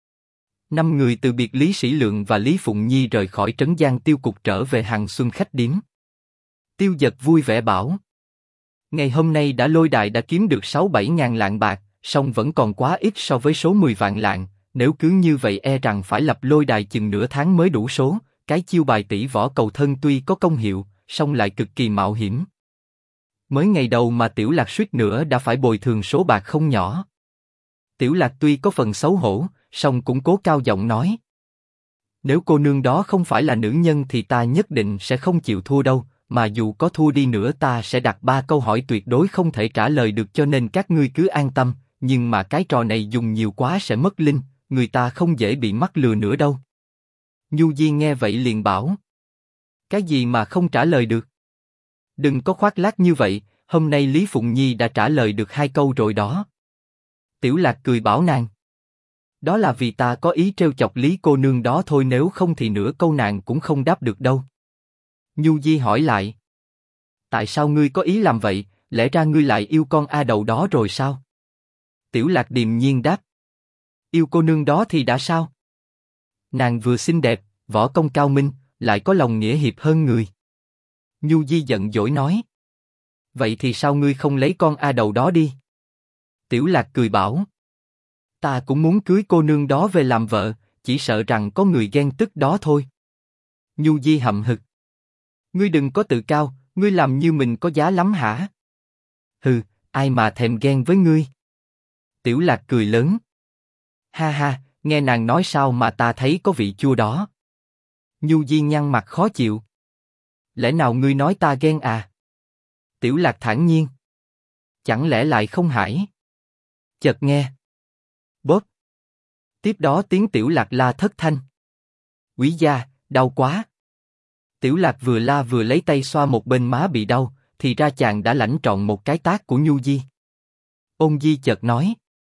5 người từ biệt Lý Sĩ Lượng và Lý Phụng Nhi rời khỏi Trấn Giang Tiêu cục trở về Hằng Xuân khách điếm. Tiêu Dật vui vẻ bảo: ngày hôm nay đã lôi đài đã kiếm được 6-7 ngàn lạng bạc, song vẫn còn quá ít so với số 10 vạn lạng. Nếu cứ như vậy e rằng phải lập lôi đài chừng nửa tháng mới đủ số. Cái chiêu bài tỷ võ cầu thân tuy có công hiệu, song lại cực kỳ mạo hiểm. Mới ngày đầu mà Tiểu Lạc suýt nữa đã phải bồi thường số bạc không nhỏ. Tiểu Lạc tuy có phần xấu hổ, song cũng cố cao giọng nói: nếu cô nương đó không phải là nữ nhân thì ta nhất định sẽ không chịu thua đâu, mà dù có thua đi nữa ta sẽ đặt 3 câu hỏi tuyệt đối không thể trả lời được, cho nên các ngươi cứ an tâm, nhưng mà cái trò này dùng nhiều quá sẽ mất linh, người ta không dễ bị mắc lừa nữa đâu. Nhu Di nghe vậy liền bảo: cái gì mà không trả lời được? Đừng có khoác lác như vậy, hôm nay Lý Phụng Nhi đã trả lời được 2 câu rồi đó. Tiểu Lạc cười bảo nàng: đó là vì ta có ý trêu chọc Lý cô nương đó thôi, nếu không thì nửa câu nàng cũng không đáp được đâu. Nhu Di hỏi lại. Tại sao ngươi có ý làm vậy, lẽ ra ngươi lại yêu con A Đậu đó rồi sao? Tiểu Lạc điềm nhiên đáp. Yêu cô nương đó thì đã sao? Nàng vừa xinh đẹp, võ công cao minh, lại có lòng nghĩa hiệp hơn người. Nhu Di giận dỗi nói. Vậy thì sao ngươi không lấy con A Đậu đó đi? Tiểu Lạc cười bảo. Ta cũng muốn cưới cô nương đó về làm vợ, chỉ sợ rằng có người ghen tức đó thôi. Nhu Di hậm hực. Ngươi đừng có tự cao, ngươi làm như mình có giá lắm hả? Hừ, ai mà thèm ghen với ngươi? Tiểu Lạc cười lớn. Ha ha, nghe nàng nói sao mà ta thấy có vị chua đó. Nhu Di nhăn mặt khó chịu. Lẽ nào ngươi nói ta ghen à? Tiểu Lạc thản nhiên. Chẳng lẽ lại không hãi? Chợt nghe. Bóp. Tiếp đó tiếng Tiểu Lạc la thất thanh. Quý gia, đau quá. Tiểu Lạc vừa la vừa lấy tay xoa một bên má bị đau, thì ra chàng đã lãnh trọn một cái tát của Nhu Di. Ôn Di chợt nói.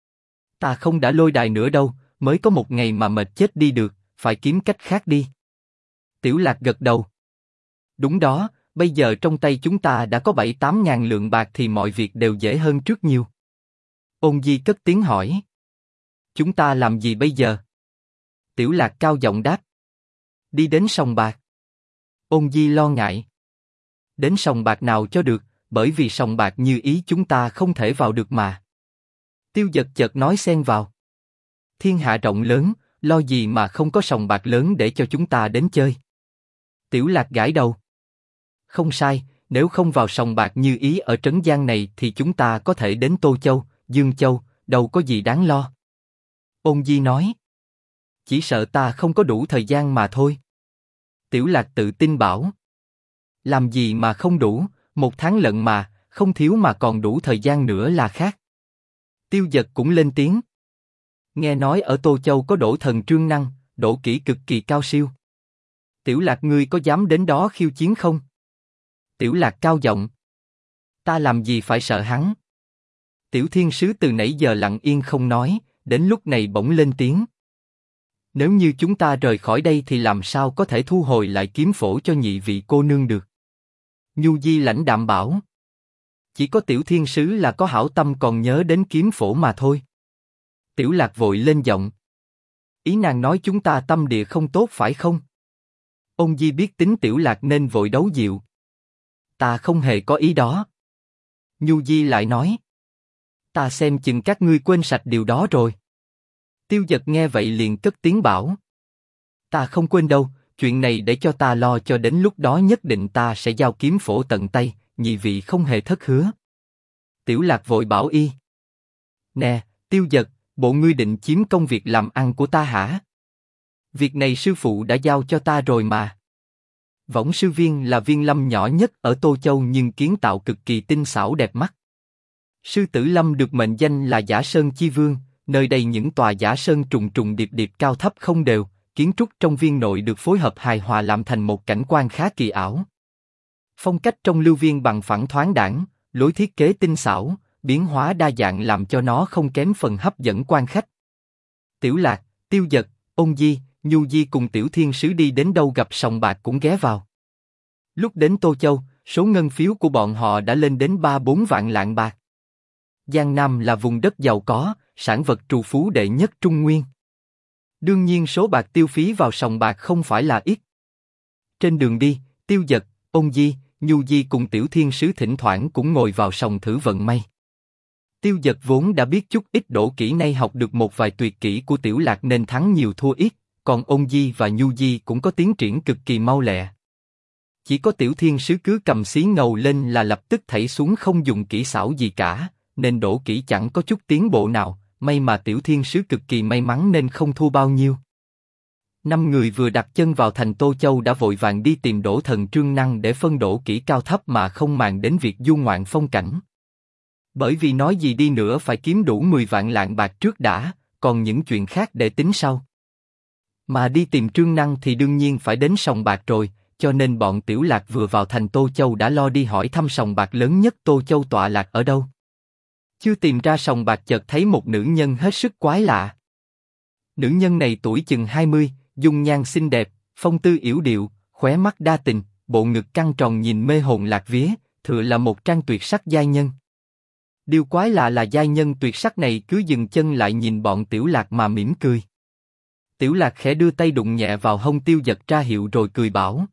Ta không đã lôi đài nữa đâu, mới có một ngày mà mệt chết đi được, phải kiếm cách khác đi. Tiểu Lạc gật đầu. Đúng đó, bây giờ trong tay chúng ta đã có 7-8 ngàn lượng bạc thì mọi việc đều dễ hơn trước nhiều. Ôn Di cất tiếng hỏi. Chúng ta làm gì bây giờ? Tiểu Lạc cao giọng đáp. Đi đến sòng bạc. Ôn Di lo ngại. Đến sòng bạc nào cho được, bởi vì sòng bạc Như Ý chúng ta không thể vào được mà. Tiêu Dật chợt nói xen vào. Thiên hạ rộng lớn, lo gì mà không có sòng bạc lớn để cho chúng ta đến chơi. Tiểu Lạc gãi đầu. Không sai, nếu không vào sòng bạc Như Ý ở Trấn Giang này thì chúng ta có thể đến Tô Châu, Dương Châu, đâu có gì đáng lo. Ôn Di nói. Chỉ sợ ta không có đủ thời gian mà thôi. Tiểu Lạc tự tin bảo. Làm gì mà không đủ, 1 tháng lận mà, không thiếu mà còn đủ thời gian nữa là khác. Tiêu Dật cũng lên tiếng. Nghe nói ở Tô Châu có đỗ thần Trương Năng, đỗ kỹ cực kỳ cao siêu. Tiểu Lạc ngươi có dám đến đó khiêu chiến không? Tiểu Lạc cao giọng. Ta làm gì phải sợ hắn? Tiểu Thiên Sứ từ nãy giờ lặng yên không nói, đến lúc này bỗng lên tiếng. Nếu như chúng ta rời khỏi đây thì làm sao có thể thu hồi lại kiếm phổ cho nhị vị cô nương được? Nhu Di lãnh đạm bảo. Chỉ có Tiểu Thiên Sứ là có hảo tâm còn nhớ đến kiếm phổ mà thôi. Tiểu Lạc vội lên giọng. Ý nàng nói chúng ta tâm địa không tốt phải không? Ôn Di biết tính Tiểu Lạc nên vội đấu dịu. Ta không hề có ý đó. Nhu Di lại nói. Ta xem chừng các ngươi quên sạch điều đó rồi. Tiêu Dật nghe vậy liền cất tiếng bảo. Ta không quên đâu, chuyện này để cho ta lo cho đến lúc đó nhất định ta sẽ giao kiếm phổ tận tay, nhị vị không hề thất hứa. Tiểu Lạc vội bảo y. Nè, Tiêu Dật, bộ ngươi định chiếm công việc làm ăn của ta hả? Việc này sư phụ đã giao cho ta rồi mà. Võng sư viên là viên lâm nhỏ nhất ở Tô Châu nhưng kiến tạo cực kỳ tinh xảo đẹp mắt. Sư tử lâm được mệnh danh là Giả Sơn Chi Vương, nơi đây những tòa giả sơn trùng trùng điệp điệp cao thấp không đều, kiến trúc trong viên nội được phối hợp hài hòa làm thành một cảnh quan khá kỳ ảo. Phong cách trong lưu viên bằng phẳng thoáng đãng, lối thiết kế tinh xảo, biến hóa đa dạng làm cho nó không kém phần hấp dẫn quan khách. Tiểu Lạc, Tiêu Dật, Ôn Di, Nhu Di cùng Tiểu Thiên Sứ đi đến đâu gặp sòng bạc cũng ghé vào. Lúc đến Tô Châu, số ngân phiếu của bọn họ đã lên đến 3-4 vạn lạng bạc. Giang Nam là vùng đất giàu có, sản vật trù phú đệ nhất Trung Nguyên. Đương nhiên số bạc tiêu phí vào sòng bạc không phải là ít. Trên đường đi, Tiêu Dật, Ôn Di, Nhu Di cùng Tiểu Thiên Sứ thỉnh thoảng cũng ngồi vào sòng thử vận may. Tiêu Dật vốn đã biết chút ít đỗ kỹ nay học được một vài tuyệt kỹ của Tiểu Lạc nên thắng nhiều thua ít, còn Ôn Di và Nhu Di cũng có tiến triển cực kỳ mau lẹ. Chỉ có Tiểu Thiên Sứ cứ cầm xí ngầu lên là lập tức thảy xuống không dùng kỹ xảo gì cả, nên đỗ kỹ chẳng có chút tiến bộ nào, may mà Tiểu Thiên Sứ cực kỳ may mắn nên không thua bao nhiêu. 5 người vừa đặt chân vào thành Tô Châu đã vội vàng đi tìm đỗ thần Trương Năng để phân đỗ kỹ cao thấp mà không màng đến việc du ngoạn phong cảnh. Bởi vì nói gì đi nữa phải kiếm đủ 10 vạn lạng bạc trước đã, còn những chuyện khác để tính sau. Mà đi tìm Trương Năng thì đương nhiên phải đến sòng bạc rồi, cho nên bọn Tiểu Lạc vừa vào thành Tô Châu đã lo đi hỏi thăm sòng bạc lớn nhất Tô Châu tọa lạc ở đâu. Chưa tìm ra sòng bạc chợt thấy một nữ nhân hết sức quái lạ. Nữ nhân này tuổi chừng 20, dung nhan xinh đẹp, phong tư yểu điệu, khóe mắt đa tình, bộ ngực căng tròn nhìn mê hồn lạc vía, thừa là một trang tuyệt sắc giai nhân. Điều quái lạ là giai nhân tuyệt sắc này cứ dừng chân lại nhìn bọn Tiểu Lạc mà mỉm cười. Tiểu Lạc khẽ đưa tay đụng nhẹ vào hông Tiêu Dật ra hiệu rồi cười bảo: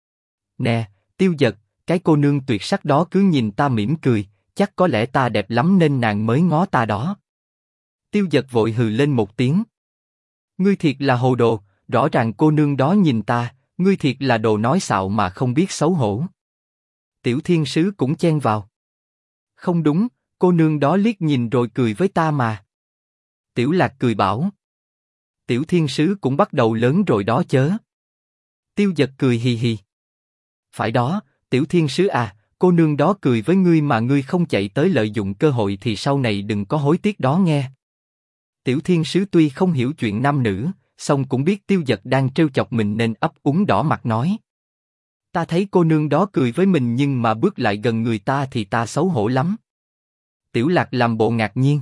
Nè, Tiêu Dật, cái cô nương tuyệt sắc đó cứ nhìn ta mỉm cười, chắc có lẽ ta đẹp lắm nên nàng mới ngó ta đó. Tiêu Dật vội hừ lên một tiếng. Ngươi thiệt là hồ đồ, rõ ràng cô nương đó nhìn ta, ngươi thiệt là đồ nói xạo mà không biết xấu hổ. Tiểu Thiên Sứ cũng chen vào. Không đúng, cô nương đó liếc nhìn rồi cười với ta mà. Tiểu Lạc cười bảo. Tiểu Thiên Sứ cũng bắt đầu lớn rồi đó chớ. Tiêu Dật cười hì hì. Phải đó, Tiểu Thiên Sứ à, cô nương đó cười với ngươi mà ngươi không chạy tới lợi dụng cơ hội thì sau này đừng có hối tiếc đó nghe. Tiểu Thiên Sứ tuy không hiểu chuyện nam nữ, song cũng biết Tiêu Dật đang trêu chọc mình nên ấp úng đỏ mặt nói. Ta thấy cô nương đó cười với mình nhưng mà bước lại gần người ta thì ta xấu hổ lắm. Tiểu Lạc làm bộ ngạc nhiên.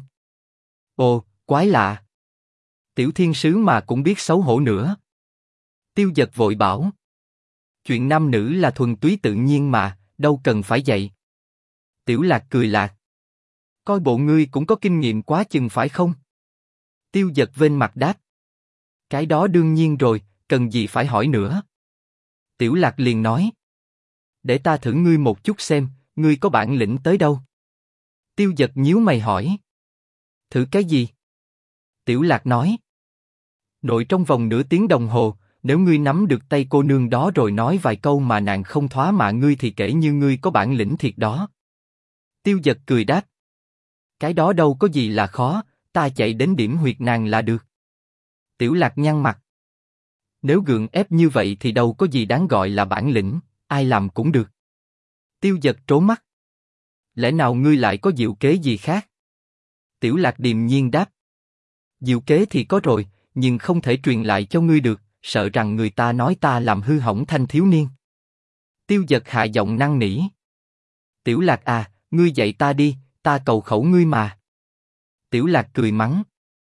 Ồ, quái lạ. Tiểu Thiên Sứ mà cũng biết xấu hổ nữa. Tiêu Dật vội bảo. Chuyện nam nữ là thuần túy tự nhiên mà, đâu cần phải dạy. Tiểu Lạc cười lạc. Coi bộ ngươi cũng có kinh nghiệm quá chừng phải không? Tiêu Dật vênh mặt đáp. Cái đó đương nhiên rồi, cần gì phải hỏi nữa. Tiểu Lạc liền nói. Để ta thử ngươi một chút xem, ngươi có bản lĩnh tới đâu. Tiêu Dật nhíu mày hỏi. Thử cái gì? Tiểu Lạc nói. Nội trong vòng nửa tiếng đồng hồ, nếu ngươi nắm được tay cô nương đó rồi nói vài câu mà nàng không thoá mạ ngươi thì kể như ngươi có bản lĩnh thiệt đó. Tiêu Dật cười đáp. Cái đó đâu có gì là khó, ta chạy đến điểm huyệt nàng là được. Tiểu Lạc nhăn mặt. Nếu gượng ép như vậy thì đâu có gì đáng gọi là bản lĩnh, ai làm cũng được. Tiêu Dật trố mắt. Lẽ nào ngươi lại có diệu kế gì khác? Tiểu Lạc điềm nhiên đáp. Diệu kế thì có rồi, nhưng không thể truyền lại cho ngươi được, sợ rằng người ta nói ta làm hư hỏng thanh thiếu niên. Tiêu Dật hạ giọng năn nỉ. Tiểu Lạc à, ngươi dạy ta đi, ta cầu khẩu ngươi mà. Tiểu Lạc cười mắng.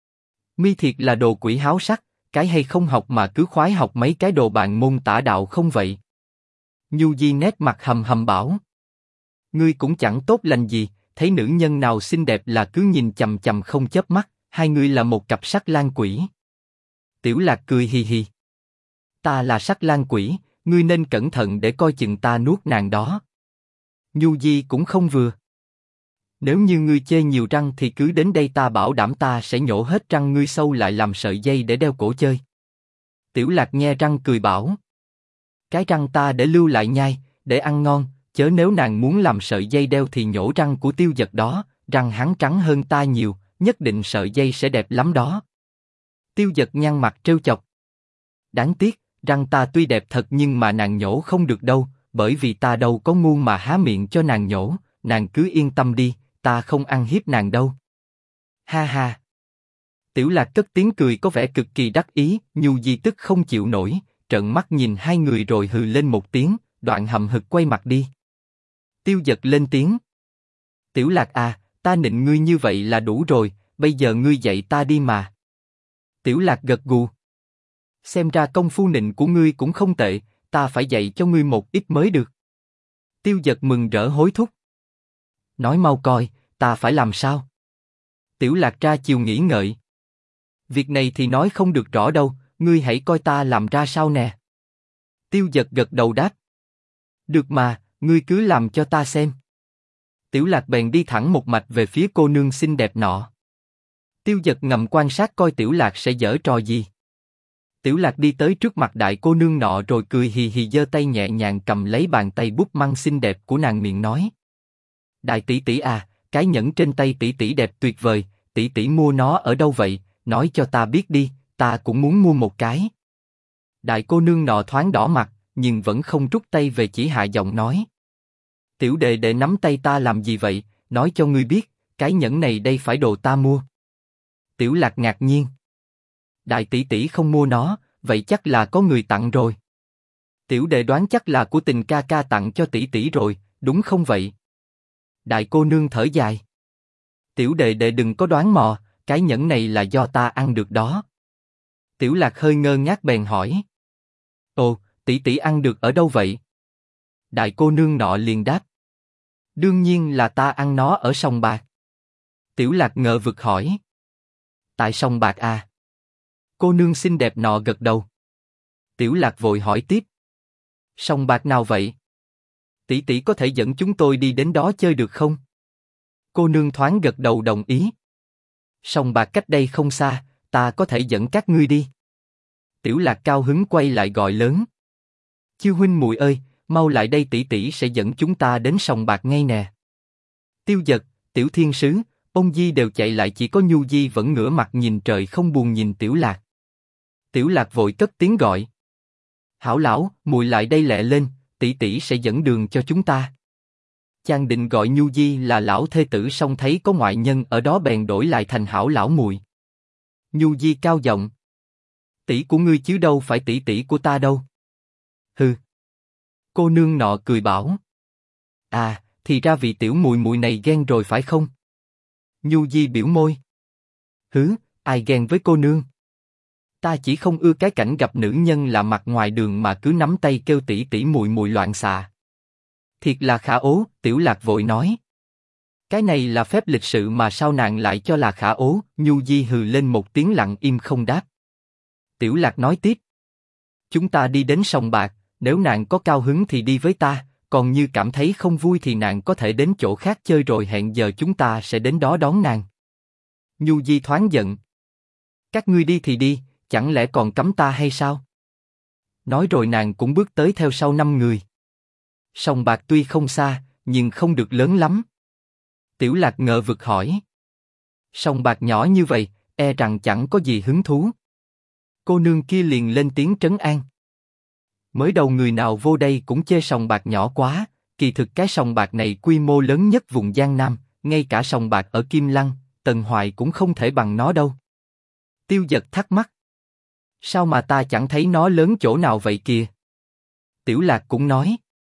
Mi thiệt là đồ quỷ háo sắc, cái hay không học mà cứ khoái học mấy cái đồ bạn môn tả đạo không vậy. Nhu Di nét mặt hầm hầm bảo. Ngươi cũng chẳng tốt lành gì, thấy nữ nhân nào xinh đẹp là cứ nhìn chằm chằm không chớp mắt, hai người là một cặp sắc lang quỷ. Tiểu Lạc cười hì hì. Ta là sắc lang quỷ, ngươi nên cẩn thận để coi chừng ta nuốt nàng đó. Nhu Di cũng không vừa. Nếu như ngươi chê nhiều răng thì cứ đến đây ta bảo đảm ta sẽ nhổ hết răng ngươi sâu lại làm sợi dây để đeo cổ chơi. Tiểu Lạc nhe răng cười bảo. Cái răng ta để lưu lại nhai, để ăn ngon, chớ nếu nàng muốn làm sợi dây đeo thì nhổ răng của Tiêu Dật đó, răng hắn trắng hơn ta nhiều, nhất định sợi dây sẽ đẹp lắm đó. Tiêu Dật nhăn mặt trêu chọc. Đáng tiếc, răng ta tuy đẹp thật nhưng mà nàng nhổ không được đâu, bởi vì ta đâu có ngu mà há miệng cho nàng nhổ, nàng cứ yên tâm đi, ta không ăn hiếp nàng đâu. Ha ha. Tiểu Lạc cất tiếng cười có vẻ cực kỳ đắc ý, Nhu Di tức không chịu nổi, trợn mắt nhìn hai người rồi hừ lên một tiếng, đoạn hậm hực quay mặt đi. Tiêu Dật lên tiếng. Tiểu Lạc à, ta nịnh ngươi như vậy là đủ rồi, bây giờ ngươi dạy ta đi mà. Tiểu Lạc gật gù. Xem ra công phu nịnh của ngươi cũng không tệ, ta phải dạy cho ngươi một ít mới được. Tiêu Dật mừng rỡ hối thúc. Nói mau coi, ta phải làm sao? Tiểu Lạc ra chiều nghĩ ngợi. Việc này thì nói không được rõ đâu, ngươi hãy coi ta làm ra sao nè. Tiêu Dật gật đầu đáp. Được mà, ngươi cứ làm cho ta xem. Tiểu Lạc bèn đi thẳng một mạch về phía cô nương xinh đẹp nọ. Tiêu Dật ngầm quan sát coi Tiểu Lạc sẽ giở trò gì. Tiểu Lạc đi tới trước mặt đại cô nương nọ rồi cười hì hì giơ tay nhẹ nhàng cầm lấy bàn tay búp măng xinh đẹp của nàng miệng nói. Đại tỷ tỷ à, cái nhẫn trên tay tỷ tỷ đẹp tuyệt vời, tỷ tỷ mua nó ở đâu vậy, nói cho ta biết đi, ta cũng muốn mua một cái. Đại cô nương nọ thoáng đỏ mặt, nhưng vẫn không rút tay về chỉ hạ giọng nói. Tiểu đệ đệ nắm tay ta làm gì vậy, nói cho ngươi biết, cái nhẫn này đây phải đồ ta mua. Tiểu Lạc ngạc nhiên. Đại tỷ tỷ không mua nó, vậy chắc là có người tặng rồi. Tiểu đệ đoán chắc là của Tình ca ca tặng cho tỷ tỷ rồi, đúng không vậy? Đại cô nương thở dài. Tiểu đệ đệ đừng có đoán mò, cái nhẫn này là do ta ăn được đó. Tiểu Lạc hơi ngơ ngác bèn hỏi. Ồ, tỷ tỷ ăn được ở đâu vậy? Đại cô nương nọ liền đáp. Đương nhiên là ta ăn nó ở sòng bạc. Tiểu Lạc ngờ vực hỏi. Tại sòng bạc à? Cô nương xinh đẹp nọ gật đầu. Tiểu Lạc vội hỏi tiếp. Sòng bạc nào vậy? Tỷ tỷ có thể dẫn chúng tôi đi đến đó chơi được không? Cô nương thoáng gật đầu đồng ý. Sòng bạc cách đây không xa, ta có thể dẫn các ngươi đi. Tiểu Lạc cao hứng quay lại gọi lớn. Chiêu huynh muội ơi, mau lại đây, tỷ tỷ sẽ dẫn chúng ta đến sòng bạc ngay nè. Tiêu Dật, Tiểu Thiên Sứ, Ông Di đều chạy lại, chỉ có Nhu Di vẫn ngửa mặt nhìn trời không buồn nhìn Tiểu Lạc. Tiểu Lạc vội cất tiếng gọi. Hảo lão, muội lại đây lẹ lên, tỷ tỷ sẽ dẫn đường cho chúng ta. Chàng định gọi Nhu Di là lão thê tử, song thấy có ngoại nhân ở đó bèn đổi lại thành hảo lão muội. Nhu Di cao giọng. Tỷ của ngươi chứ đâu phải tỷ tỷ của ta đâu. Hừ. Cô nương nọ cười bảo. À, thì ra vị tiểu muội muội này ghen rồi phải không? Nhu Di biểu môi. Hứ, ai ghen với cô nương? Ta chỉ không ưa cái cảnh gặp nữ nhân lạ mặt ngoài đường mà cứ nắm tay kêu tỷ tỷ muội muội loạn xạ. Thiệt là khả ố, Tiểu Lạc vội nói. Cái này là phép lịch sự mà sao nàng lại cho là khả ố? Nhu Di hừ lên một tiếng lặng im không đáp. Tiểu Lạc nói tiếp. Chúng ta đi đến sòng bạc, nếu nàng có cao hứng thì đi với ta, còn như cảm thấy không vui thì nàng có thể đến chỗ khác chơi rồi hẹn giờ chúng ta sẽ đến đó đón nàng. Nhu Di thoáng giận. Các ngươi đi thì đi, chẳng lẽ còn cấm ta hay sao? Nói rồi nàng cũng bước tới theo sau 5 người. Sòng bạc tuy không xa, nhưng không được lớn lắm. Tiểu Lạc ngờ vực hỏi. Sòng bạc nhỏ như vậy, e rằng chẳng có gì hứng thú. Cô nương kia liền lên tiếng trấn an. Mới đầu người nào vô đây cũng chê sòng bạc nhỏ quá, kỳ thực cái sòng bạc này quy mô lớn nhất vùng Giang Nam, ngay cả sòng bạc ở Kim Lăng, Tần Hoài cũng không thể bằng nó đâu. Tiêu Dật thắc mắc. Sao mà ta chẳng thấy nó lớn chỗ nào vậy kìa? Tiểu Lạc cũng nói.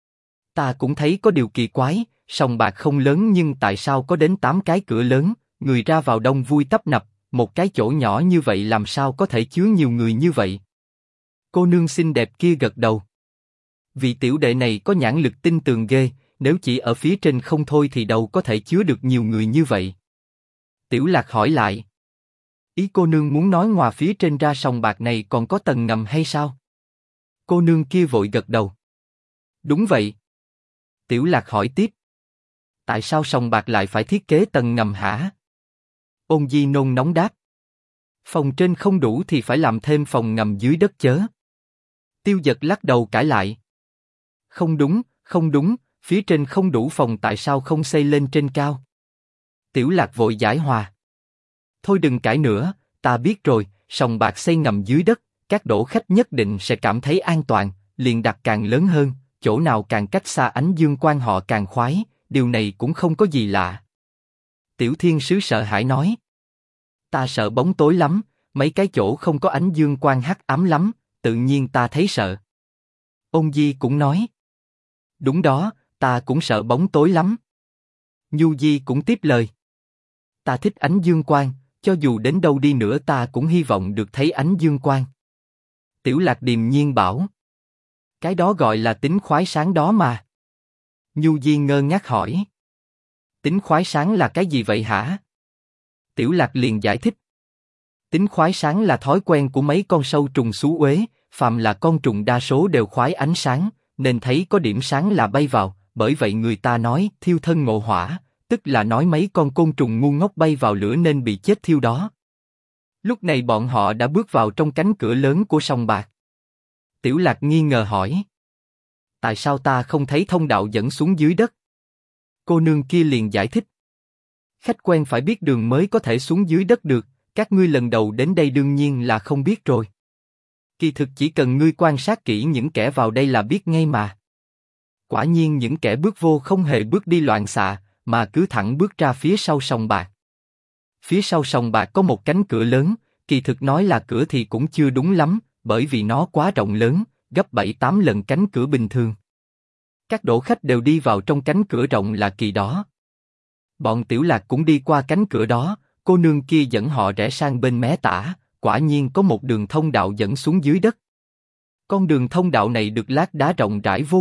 Ta cũng thấy có điều kỳ quái, sòng bạc không lớn nhưng tại sao có đến 8 cái cửa lớn, người ra vào đông vui tấp nập, một cái chỗ nhỏ như vậy làm sao có thể chứa nhiều người như vậy? Cô nương xinh đẹp kia gật đầu. Vị tiểu đệ này có nhãn lực tinh tường ghê, nếu chỉ ở phía trên không thôi thì đâu có thể chứa được nhiều người như vậy. Tiểu Lạc hỏi lại. Ý cô nương muốn nói ngoài phía trên ra sòng bạc này còn có tầng ngầm hay sao? Cô nương kia vội gật đầu. Đúng vậy. Tiểu Lạc hỏi tiếp. Tại sao sòng bạc lại phải thiết kế tầng ngầm hả? Ôn Di nôn nóng đáp. Phòng trên không đủ thì phải làm thêm phòng ngầm dưới đất chớ. Tiêu Dật lắc đầu cãi lại. Không đúng, không đúng, phía trên không đủ phòng tại sao không xây lên trên cao? Tiểu Lạc vội giải hòa. Thôi đừng cãi nữa, ta biết rồi, sòng bạc xây ngầm dưới đất, các đổ khách nhất định sẽ cảm thấy an toàn, liền đặt càng lớn hơn, chỗ nào càng cách xa ánh dương quang họ càng khoái, điều này cũng không có gì lạ. Tiểu Thiên Sứ sợ hãi nói. Ta sợ bóng tối lắm, mấy cái chỗ không có ánh dương quang hắc ám lắm, tự nhiên ta thấy sợ. Ôn Di cũng nói. Đúng đó, ta cũng sợ bóng tối lắm. Nhu Di cũng tiếp lời. Ta thích ánh dương quang, cho dù đến đâu đi nữa ta cũng hy vọng được thấy ánh dương quang. Tiểu Lạc điềm nhiên bảo. Cái đó gọi là tính khoái sáng đó mà. Nhu Di ngơ ngác hỏi. Tính khoái sáng là cái gì vậy hả? Tiểu Lạc liền giải thích. Tính khoái sáng là thói quen của mấy con sâu trùng xú uế, phàm là con trùng đa số đều khoái ánh sáng, nên thấy có điểm sáng là bay vào, bởi vậy người ta nói thiêu thân ngộ hỏa, tức là nói mấy con côn trùng ngu ngốc bay vào lửa nên bị chết thiêu đó. Lúc này bọn họ đã bước vào trong cánh cửa lớn của sòng bạc. Tiểu Lạc nghi ngờ hỏi. Tại sao ta không thấy thông đạo dẫn xuống dưới đất? Cô nương kia liền giải thích. Khách quen phải biết đường mới có thể xuống dưới đất được, các ngươi lần đầu đến đây đương nhiên là không biết rồi. Kỳ thực chỉ cần ngươi quan sát kỹ những kẻ vào đây là biết ngay mà. Quả nhiên những kẻ bước vô không hề bước đi loạn xạ, mà cứ thẳng bước ra phía sau sòng bạc. Phía sau sòng bạc có một cánh cửa lớn, kỳ thực nói là cửa thì cũng chưa đúng lắm, bởi vì nó quá rộng lớn, gấp 7-8 lần cánh cửa bình thường. Các đổ khách đều đi vào trong cánh cửa rộng là kỳ đó. Bọn Tiểu Lạc cũng đi qua cánh cửa đó, cô nương kia dẫn họ rẽ sang bên mé tả, quả nhiên có một đường thông đạo dẫn xuống dưới đất. Con đường thông đạo này được lát đá rộng rãi vô cùng,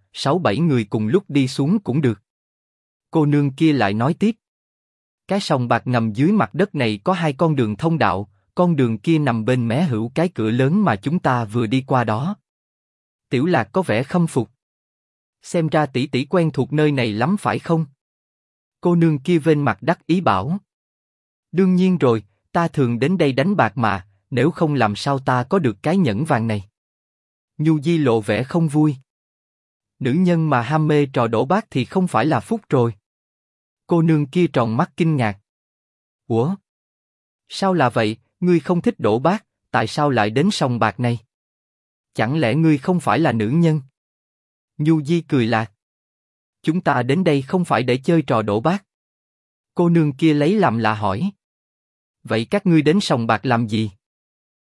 6-7 người cùng lúc đi xuống cũng được. Cô nương kia lại nói tiếp. Cái sòng bạc ngầm dưới mặt đất này có 2 con đường thông đạo, con đường kia nằm bên mé hữu cái cửa lớn mà chúng ta vừa đi qua đó. Tiểu Lạc có vẻ khâm phục. Xem ra tỷ tỷ quen thuộc nơi này lắm phải không? Cô nương kia vênh mặt đắc ý bảo. Đương nhiên rồi, ta thường đến đây đánh bạc mà, nếu không làm sao ta có được cái nhẫn vàng này. Nhu Di lộ vẻ không vui. Nữ nhân mà ham mê trò đổ bát thì không phải là phúc rồi. Cô nương kia tròn mắt kinh ngạc. Ủa? Sao là vậy, ngươi không thích đổ bát, tại sao lại đến sòng bạc này? Chẳng lẽ ngươi không phải là nữ nhân? Nhu Di cười lạc. Chúng ta đến đây không phải để chơi trò đổ bát. Cô nương kia lấy làm lạ hỏi. Vậy các ngươi đến sòng bạc làm gì?